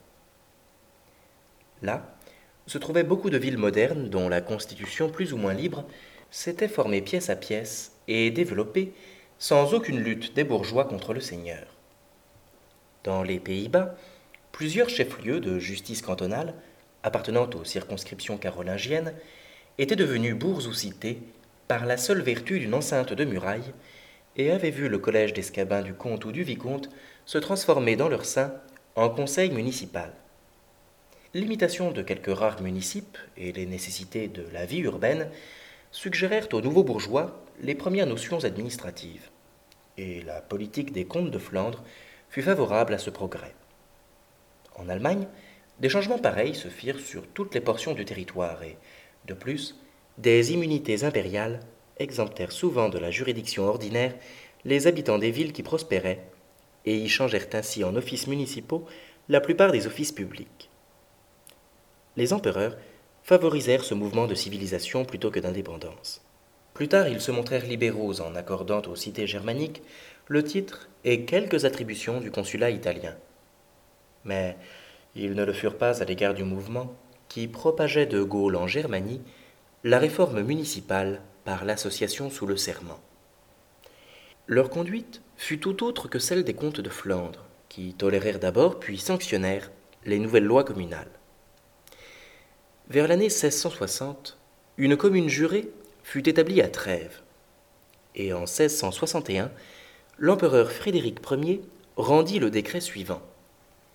Là se trouvaient beaucoup de villes modernes dont la constitution plus ou moins libre s'était formée pièce à pièce et développée sans aucune lutte des bourgeois contre le seigneur. Dans les Pays-Bas, plusieurs chefs-lieux de justice cantonale, appartenant aux circonscriptions carolingiennes, étaient devenus bourgs ou cités par la seule vertu d'une enceinte de murailles et avaient vu le collège d'escabins du comte ou du vicomte se transformer dans leur sein en conseil municipal. L'imitation de quelques rares municipes et les nécessités de la vie urbaine suggérèrent aux nouveaux bourgeois les premières notions administratives, et la politique des comtes de Flandre fut favorable à ce progrès. En Allemagne, des changements pareils se firent sur toutes les portions du territoire et, de plus, des immunités impériales exemptèrent souvent de la juridiction ordinaire les habitants des villes qui prospéraient et y changèrent ainsi en offices municipaux la plupart des offices publics. Les empereurs favorisèrent ce mouvement de civilisation plutôt que d'indépendance. Plus tard, ils se montrèrent libéraux en accordant aux cités germaniques le titre et quelques attributions du consulat italien. Mais ils ne le furent pas à l'égard du mouvement qui propageait de Gaule en Germanie la réforme municipale par l'association sous le serment. Leur conduite fut tout autre que celle des comtes de Flandre, qui tolérèrent d'abord puis sanctionnèrent les nouvelles lois communales. Vers l'année 1660, une commune jurée fut établie à Trèves, et en 1661, l'empereur Frédéric Ier rendit le décret suivant. Citation :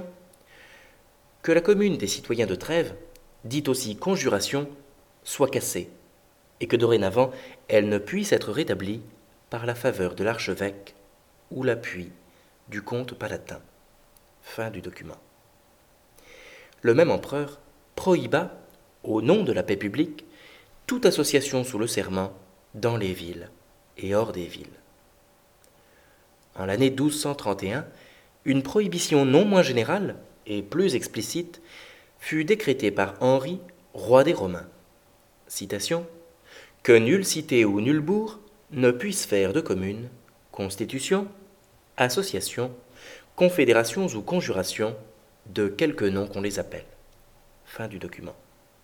« Que la commune des citoyens de Trèves, dite aussi conjuration, soit cassée, et que dorénavant elle ne puisse être rétablie par la faveur de l'archevêque ou l'appui du comte palatin. Fin du document. Le même empereur prohiba, au nom de la paix publique, toute association sous le serment dans les villes et hors des villes. En l'année 1231, une prohibition non moins générale et plus explicite fut décrétée par Henri, roi des Romains. Citation : que nulle cité ou nul bourg ne puisse faire de commune, constitution, association, confédérations ou conjurations, de quelque nom qu'on les appelle. Fin du document.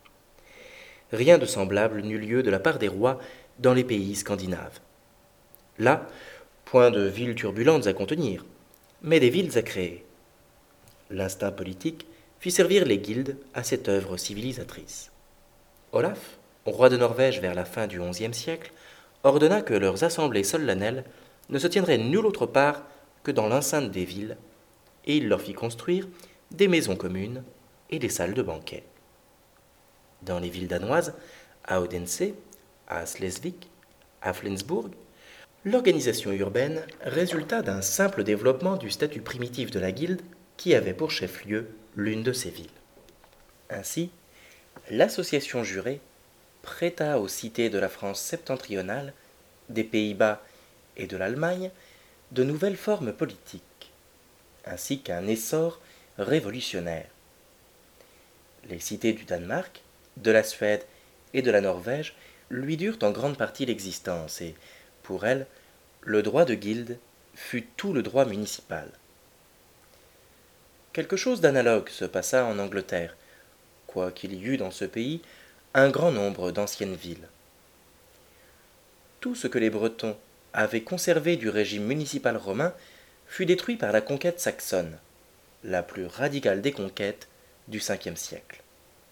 Rien de semblable n'eut lieu de la part des rois dans les pays scandinaves. Là, point de villes turbulentes à contenir, mais des villes à créer. L'instinct politique fit servir les guildes à cette œuvre civilisatrice. Olaf, roi de Norvège vers la fin du XIe siècle, ordonna que leurs assemblées solennelles ne se tiendraient nulle autre part que dans l'enceinte des villes, et il leur fit construire des maisons communes et des salles de banquet. Dans les villes danoises, à Odense, à Slesvig, à Flensburg, l'organisation urbaine résulta d'un simple développement du statut primitif de la guilde qui avait pour chef-lieu l'une de ces villes. Ainsi, l'association jurée prêta aux cités de la France septentrionale, des Pays-Bas et de l'Allemagne de nouvelles formes politiques, ainsi qu'un essor révolutionnaire. Les cités du Danemark, de la Suède et de la Norvège lui durent en grande partie l'existence et, pour elles, le droit de guilde fut tout le droit municipal. Quelque chose d'analogue se passa en Angleterre, quoiqu'il y eût dans ce pays un grand nombre d'anciennes villes. Tout ce que les Bretons avaient conservé du régime municipal romain fut détruit par la conquête saxonne, la plus radicale des conquêtes du Ve siècle.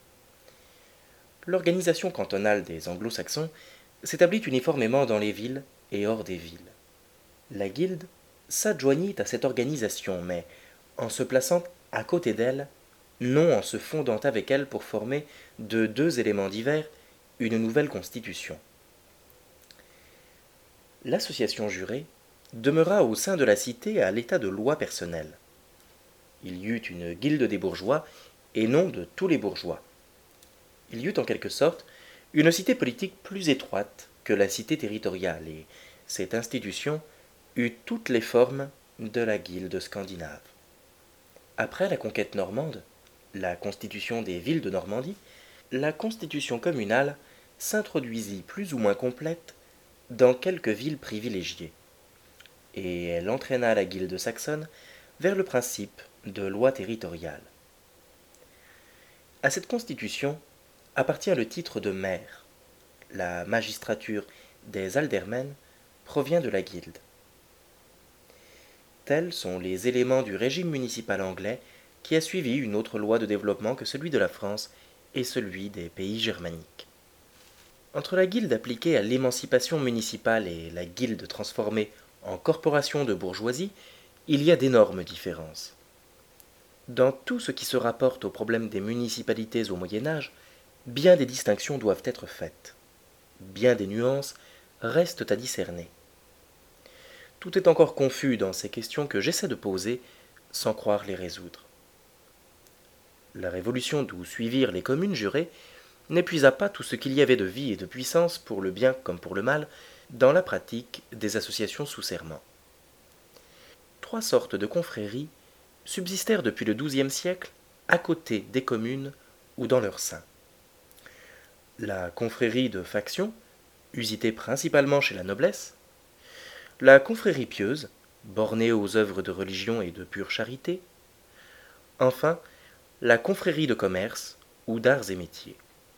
L'organisation cantonale des Anglo-Saxons s'établit uniformément dans les villes et hors des villes. La guilde s'adjoignit à cette organisation, mais en se plaçant à côté d'elle, non en se fondant avec elle pour former de deux éléments divers une nouvelle constitution. L'association jurée demeura au sein de la cité à l'état de loi personnelle. Il y eut une guilde des bourgeois et non de tous les bourgeois. Il y eut en quelque sorte une cité politique plus étroite que la cité territoriale, et cette institution eut toutes les formes de la guilde scandinave. Après la conquête normande, la constitution des villes de Normandie, la constitution communale s'introduisit plus ou moins complète dans quelques villes privilégiées, et elle entraîna la guilde saxonne vers le principe de loi territoriale. À cette constitution appartient le titre de maire. La magistrature des aldermen provient de la guilde. Tels sont les éléments du régime municipal anglais qui a suivi une autre loi de développement que celui de la France et celui des pays germaniques. Entre la guilde appliquée à l'émancipation municipale et la guilde transformée en corporation de bourgeoisie, il y a d'énormes différences. Dans tout ce qui se rapporte au problème des municipalités au Moyen Âge, bien des distinctions doivent être faites. Bien des nuances restent à discerner. Tout est encore confus dans ces questions que j'essaie de poser sans croire les résoudre. La révolution d'où suivirent les communes jurées n'épuisa pas tout ce qu'il y avait de vie et de puissance, pour le bien comme pour le mal, dans la pratique des associations sous serment. Trois sortes de confréries subsistèrent depuis le XIIe siècle à côté des communes ou dans leur sein. La confrérie de faction, usitée principalement chez la noblesse, la confrérie pieuse, bornée aux œuvres de religion et de pure charité, enfin, la confrérie de commerce ou d'arts et métiers.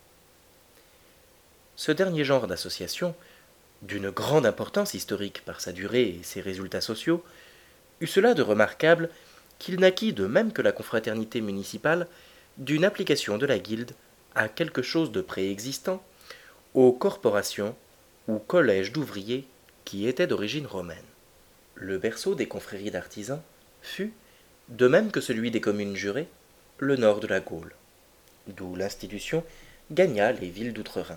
Ce dernier genre d'association, d'une grande importance historique par sa durée et ses résultats sociaux, eut cela de remarquable qu'il naquit, de même que la confraternité municipale, d'une application de la guilde à quelque chose de préexistant, aux corporations ou collèges d'ouvriers qui étaient d'origine romaine. Le berceau des confréries d'artisans fut, de même que celui des communes jurées, le nord de la Gaule, d'où l'institution gagna les villes d'outre-Rhin.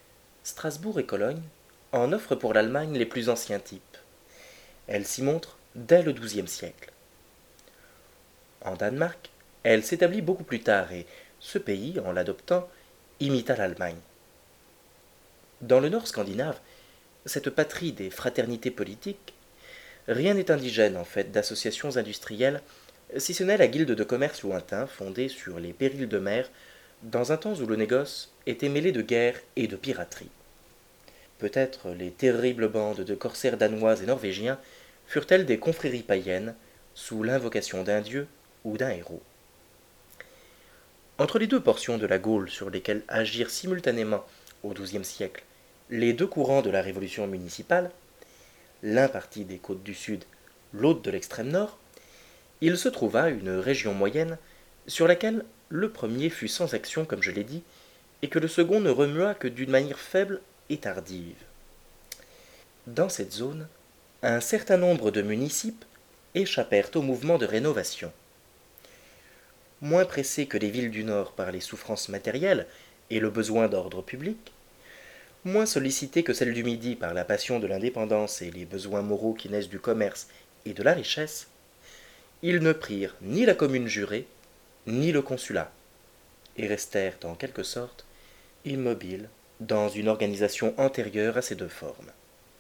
Strasbourg et Cologne en offrent pour l'Allemagne les plus anciens types. Elles s'y montrent dès le XIIe siècle. En Danemark, elle s'établit beaucoup plus tard et ce pays, en l'adoptant, imita l'Allemagne. Dans le nord scandinave, cette patrie des fraternités politiques, rien n'est indigène en fait d'associations industrielles, si ce n'est la guilde de commerce lointain fondée sur les périls de mer dans un temps où le négoce était mêlé de guerre et de piraterie. Peut-être les terribles bandes de corsaires danois et norvégiens furent-elles des confréries païennes sous l'invocation d'un dieu ou d'un héros. Entre les deux portions de la Gaule sur lesquelles agirent simultanément au XIIe siècle les deux courants de la révolution municipale, l'un parti des côtes du sud, l'autre de l'extrême nord, il se trouva une région moyenne sur laquelle le premier fut sans action, comme je l'ai dit, et que le second ne remua que d'une manière faible et tardive. Dans cette zone, un certain nombre de municipes échappèrent au mouvement de rénovation. Moins pressés que les villes du Nord par les souffrances matérielles et le besoin d'ordre public, moins sollicités que celles du Midi par la passion de l'indépendance et les besoins moraux qui naissent du commerce et de la richesse, ils ne prirent ni la commune jurée, ni le consulat, et restèrent en quelque sorte immobiles dans une organisation antérieure à ces deux formes.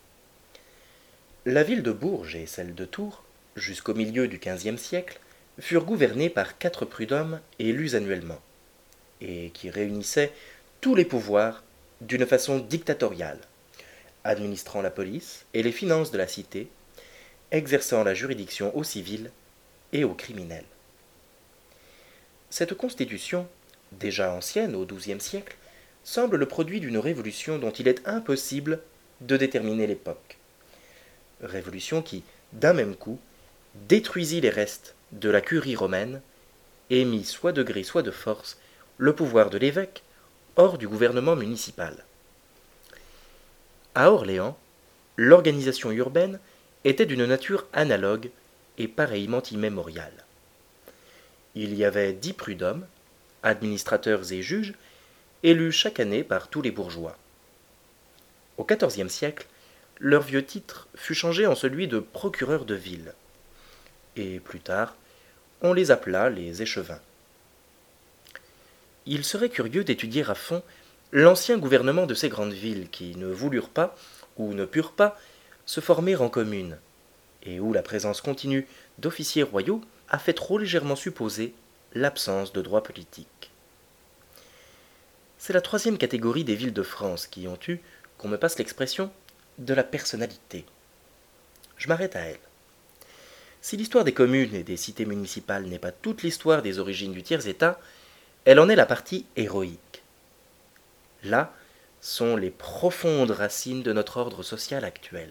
La ville de Bourges et celle de Tours, jusqu'au milieu du XVe siècle, furent gouvernées par 4 prud'hommes élus annuellement, et qui réunissaient tous les pouvoirs d'une façon dictatoriale, administrant la police et les finances de la cité, exerçant la juridiction aux civils et aux criminels. Cette constitution, déjà ancienne au XIIe siècle, semble le produit d'une révolution dont il est impossible de déterminer l'époque. Révolution qui, d'un même coup, détruisit les restes de la curie romaine et mit soit de gré soit de force le pouvoir de l'évêque hors du gouvernement municipal. À Orléans, l'organisation urbaine était d'une nature analogue et pareillement immémoriale. Il y avait 10 prud'hommes, administrateurs et juges, élus chaque année par tous les bourgeois. Au XIVe siècle, leur vieux titre fut changé en celui de procureur de ville, et plus tard, on les appela les échevins. Il serait curieux d'étudier à fond l'ancien gouvernement de ces grandes villes qui ne voulurent pas, ou ne purent pas, se former en commune, et où la présence continue d'officiers royaux a fait trop légèrement supposer l'absence de droit politique. C'est la troisième catégorie des villes de France qui ont eu, qu'on me passe l'expression, de la personnalité. Je m'arrête à elle. Si l'histoire des communes et des cités municipales n'est pas toute l'histoire des origines du tiers-État, elle en est la partie héroïque. Là sont les profondes racines de notre ordre social actuel.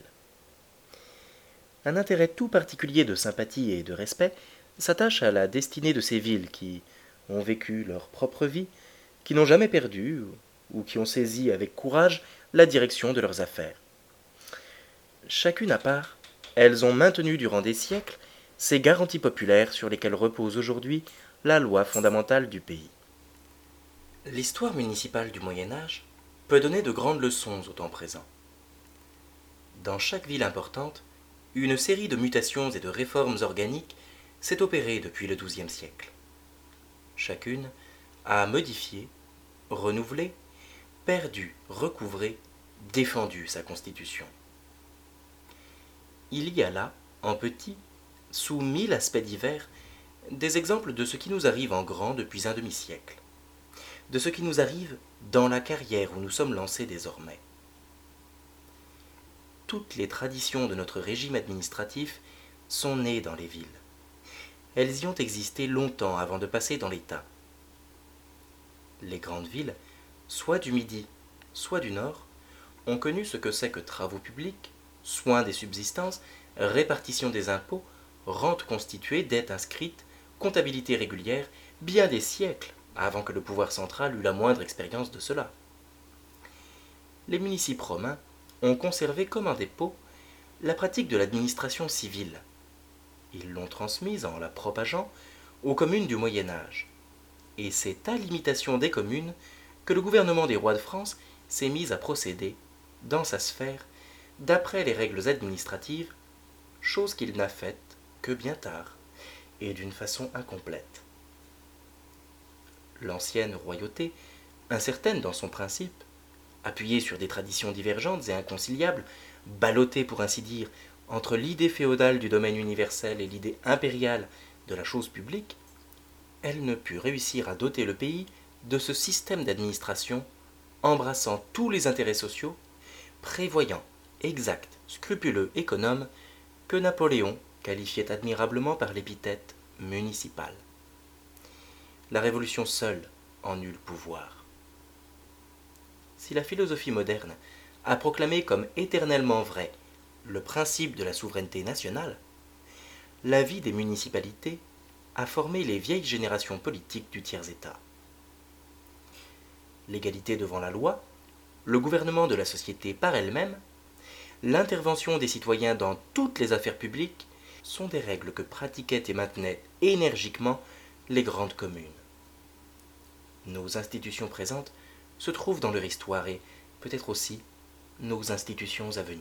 Un intérêt tout particulier de sympathie et de respect s'attache à la destinée de ces villes qui ont vécu leur propre vie, qui n'ont jamais perdu ou qui ont saisi avec courage la direction de leurs affaires. Chacune à part, elles ont maintenu durant des siècles ces garanties populaires sur lesquelles repose aujourd'hui la loi fondamentale du pays. L'histoire municipale du Moyen Âge peut donner de grandes leçons au temps présent. Dans chaque ville importante, une série de mutations et de réformes organiques s'est opérée depuis le XIIe siècle. Chacune a modifié, renouvelé, perdu, recouvré, défendu sa constitution. Il y a là, en petit, sous 1000 aspects divers, des exemples de ce qui nous arrive en grand depuis un demi-siècle, de ce qui nous arrive dans la carrière où nous sommes lancés désormais. Toutes les traditions de notre régime administratif sont nées dans les villes. Elles y ont existé longtemps avant de passer dans l'État. Les grandes villes, soit du Midi, soit du Nord, ont connu ce que c'est que travaux publics, soins des subsistances, répartition des impôts, rentes constituées, dettes inscrites, comptabilité régulière, bien des siècles avant que le pouvoir central eût la moindre expérience de cela. Les municipes romains ont conservé comme un dépôt la pratique de l'administration civile. Ils l'ont transmise en la propageant aux communes du Moyen Âge. Et c'est à l'imitation des communes que le gouvernement des rois de France s'est mis à procéder, dans sa sphère, d'après les règles administratives chose qu'il n'a faite que bien tard et d'une façon incomplète. L'ancienne royauté, incertaine dans son principe, appuyée sur des traditions divergentes et inconciliables, ballottée pour ainsi dire entre l'idée féodale du domaine universel et l'idée impériale de la chose publique, elle ne put réussir à doter le pays de ce système d'administration embrassant tous les intérêts sociaux, prévoyant, exact, scrupuleux, économe, que Napoléon qualifiait admirablement par l'épithète municipal. La Révolution seule en eut le pouvoir. Si la philosophie moderne a proclamé comme éternellement vrai le principe de la souveraineté nationale, la vie des municipalités a formé les vieilles générations politiques du tiers-État. L'égalité devant la loi, le gouvernement de la société par elle-même, l'intervention des citoyens dans toutes les affaires publiques sont des règles que pratiquaient et maintenaient énergiquement les grandes communes. Nos institutions présentes se trouvent dans leur histoire et peut-être aussi nos institutions à venir.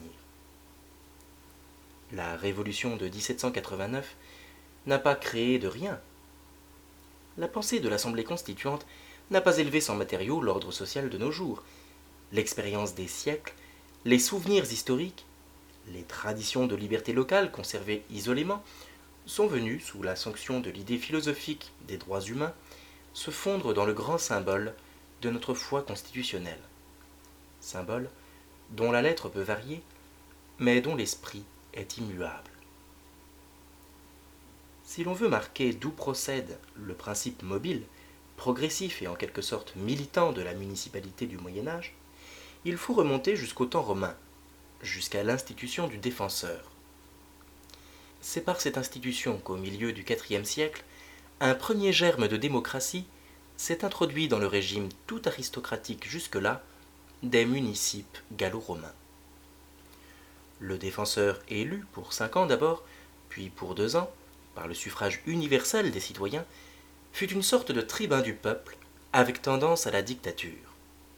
La Révolution de 1789 n'a pas créé de rien. La pensée de l'Assemblée constituante n'a pas élevé sans matériaux l'ordre social de nos jours. L'expérience des siècles, les souvenirs historiques, les traditions de liberté locale conservées isolément sont venus, sous la sanction de l'idée philosophique des droits humains, se fondre dans le grand symbole de notre foi constitutionnelle. Symbole dont la lettre peut varier, mais dont l'esprit est immuable. Si l'on veut marquer d'où procède le principe mobile, progressif et en quelque sorte militant de la municipalité du Moyen Âge, il faut remonter jusqu'au temps romain, jusqu'à l'institution du défenseur. C'est par cette institution qu'au milieu du IVe siècle, un premier germe de démocratie s'est introduit dans le régime tout aristocratique jusque-là des municipes gallo-romains. Le défenseur élu pour 5 ans d'abord, puis pour 2 ans, par le suffrage universel des citoyens, fut une sorte de tribun du peuple, avec tendance à la dictature.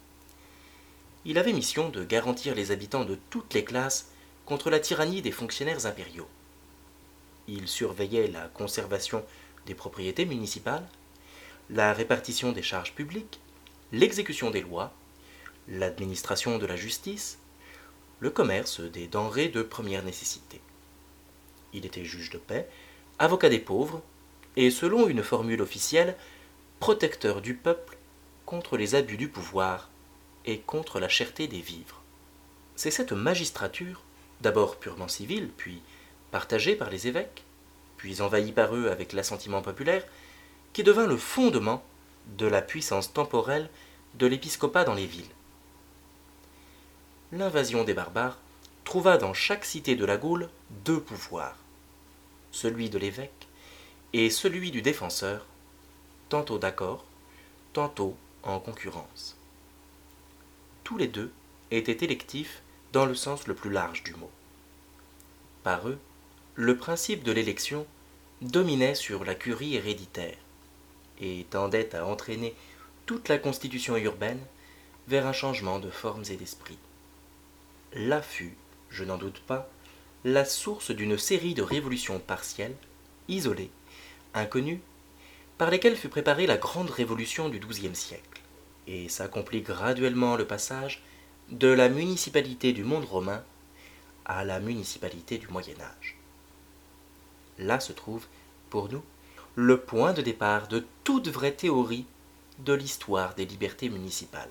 Il avait mission de garantir les habitants de toutes les classes contre la tyrannie des fonctionnaires impériaux. Il surveillait la conservation des propriétés municipales, la répartition des charges publiques, l'exécution des lois, l'administration de la justice, le commerce des denrées de première nécessité. Il était juge de paix, avocat des pauvres, et selon une formule officielle, protecteur du peuple contre les abus du pouvoir et contre la cherté des vivres. C'est cette magistrature, d'abord purement civile, puis partagée par les évêques, puis envahie par eux avec l'assentiment populaire, qui devint le fondement de la puissance temporelle de l'épiscopat dans les villes. L'invasion des barbares trouva dans chaque cité de la Gaule 2 pouvoirs, celui de l'évêque et celui du défenseur, tantôt d'accord, tantôt en concurrence. Tous les 2 étaient électifs dans le sens le plus large du mot. Par eux, le principe de l'élection dominait sur la curie héréditaire et tendait à entraîner toute la constitution urbaine vers un changement de formes et d'esprit. Là fut, je n'en doute pas, la source d'une série de révolutions partielles, isolées, inconnues, par lesquelles fut préparée la grande révolution du XIIe siècle, et s'accomplit graduellement le passage de la municipalité du monde romain à la municipalité du Moyen Âge. Là se trouve, pour nous, le point de départ de toute vraie théorie de l'histoire des libertés municipales.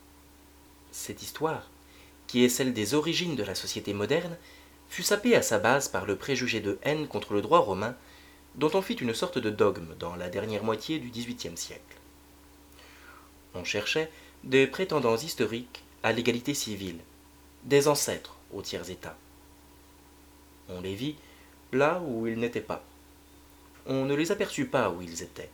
Cette histoire, qui est celle des origines de la société moderne, fut sapée à sa base par le préjugé de haine contre le droit romain, dont on fit une sorte de dogme dans la dernière moitié du XVIIIe siècle. On cherchait des prétendants historiques à l'égalité civile, des ancêtres au tiers-État. On les vit là où ils n'étaient pas. On ne les aperçut pas où ils étaient.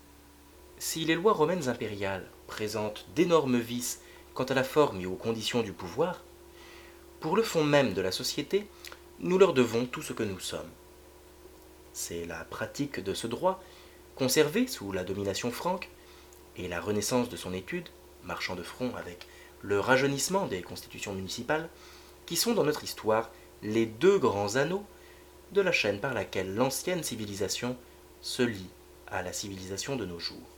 Si les lois romaines impériales présentent d'énormes vices quant à la forme et aux conditions du pouvoir, pour le fond même de la société, nous leur devons tout ce que nous sommes. C'est la pratique de ce droit, conservé sous la domination franque, et la renaissance de son étude, marchant de front avec le rajeunissement des constitutions municipales, qui sont dans notre histoire les 2 grands anneaux de la chaîne par laquelle l'ancienne civilisation se lie à la civilisation de nos jours.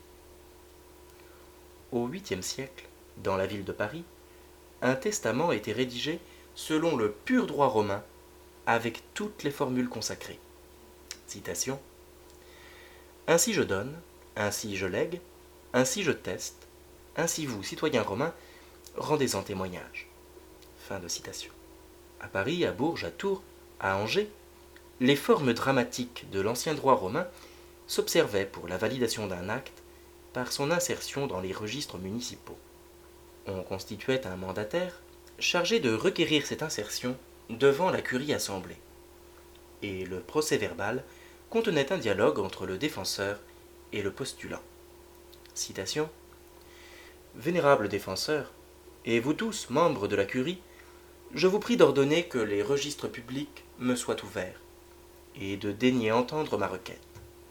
Au 8e siècle, dans la ville de Paris, un testament était rédigé selon le pur droit romain avec toutes les formules consacrées. Citation. Ainsi je donne, ainsi je lègue, ainsi je teste, ainsi vous, citoyens romains, rendez-en témoignage. Fin de citation. À Paris, à Bourges, à Tours, à Angers, les formes dramatiques de l'ancien droit romain s'observaient pour la validation d'un acte par son insertion dans les registres municipaux. On constituait un mandataire chargé de requérir cette insertion devant la curie assemblée. Et le procès-verbal contenait un dialogue entre le défenseur et le postulant. Citation. Vénérable défenseur, et vous tous, membres de la curie, je vous prie d'ordonner que les registres publics me soient ouverts, et de daigner entendre ma requête.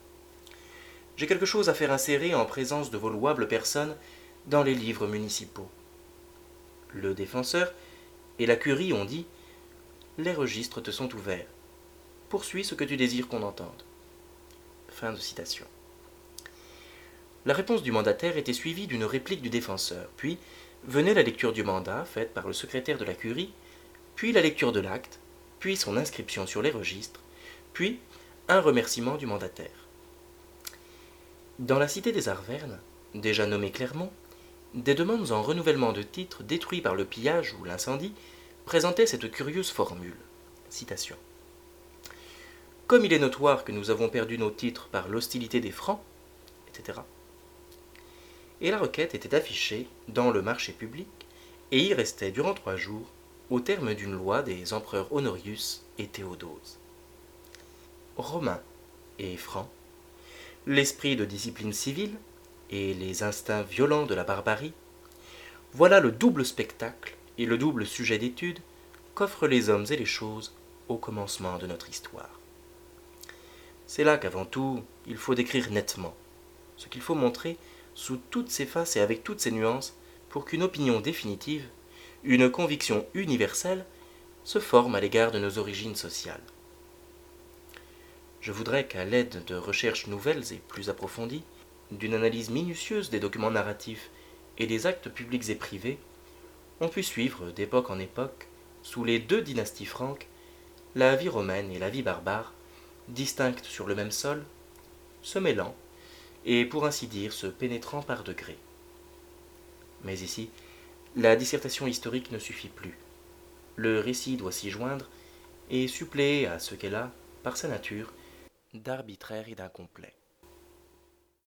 J'ai quelque chose à faire insérer en présence de vos louables personnes dans les livres municipaux. Le défenseur et la curie ont dit « Les registres te sont ouverts. Poursuis ce que tu désires qu'on entende. » Fin de citation. La réponse du mandataire était suivie d'une réplique du défenseur, puis venait la lecture du mandat faite par le secrétaire de la curie, puis la lecture de l'acte, puis son inscription sur les registres, puis un remerciement du mandataire. Dans la cité des Arvernes, déjà nommée Clermont, des demandes en renouvellement de titres détruits par le pillage ou l'incendie présentaient cette curieuse formule. Citation. Comme il est notoire que nous avons perdu nos titres par l'hostilité des Francs, etc. Et la requête était affichée dans le marché public et y restait durant 3 jours au terme d'une loi des empereurs Honorius et Théodose. Romains et Francs, l'esprit de discipline civile et les instincts violents de la barbarie, voilà le double spectacle et le double sujet d'étude qu'offrent les hommes et les choses au commencement de notre histoire. C'est là qu'avant tout, il faut décrire nettement, ce qu'il faut montrer sous toutes ses faces et avec toutes ses nuances pour qu'une opinion définitive, une conviction universelle, se forme à l'égard de nos origines sociales. Je voudrais qu'à l'aide de recherches nouvelles et plus approfondies, d'une analyse minutieuse des documents narratifs et des actes publics et privés, on puisse suivre d'époque en époque, sous les 2 dynasties franques, la vie romaine et la vie barbare, distinctes sur le même sol, se mêlant, et pour ainsi dire se pénétrant par degrés. Mais ici, la dissertation historique ne suffit plus. Le récit doit s'y joindre et suppléer à ce qu'elle a, par sa nature, d'arbitraire et d'incomplet.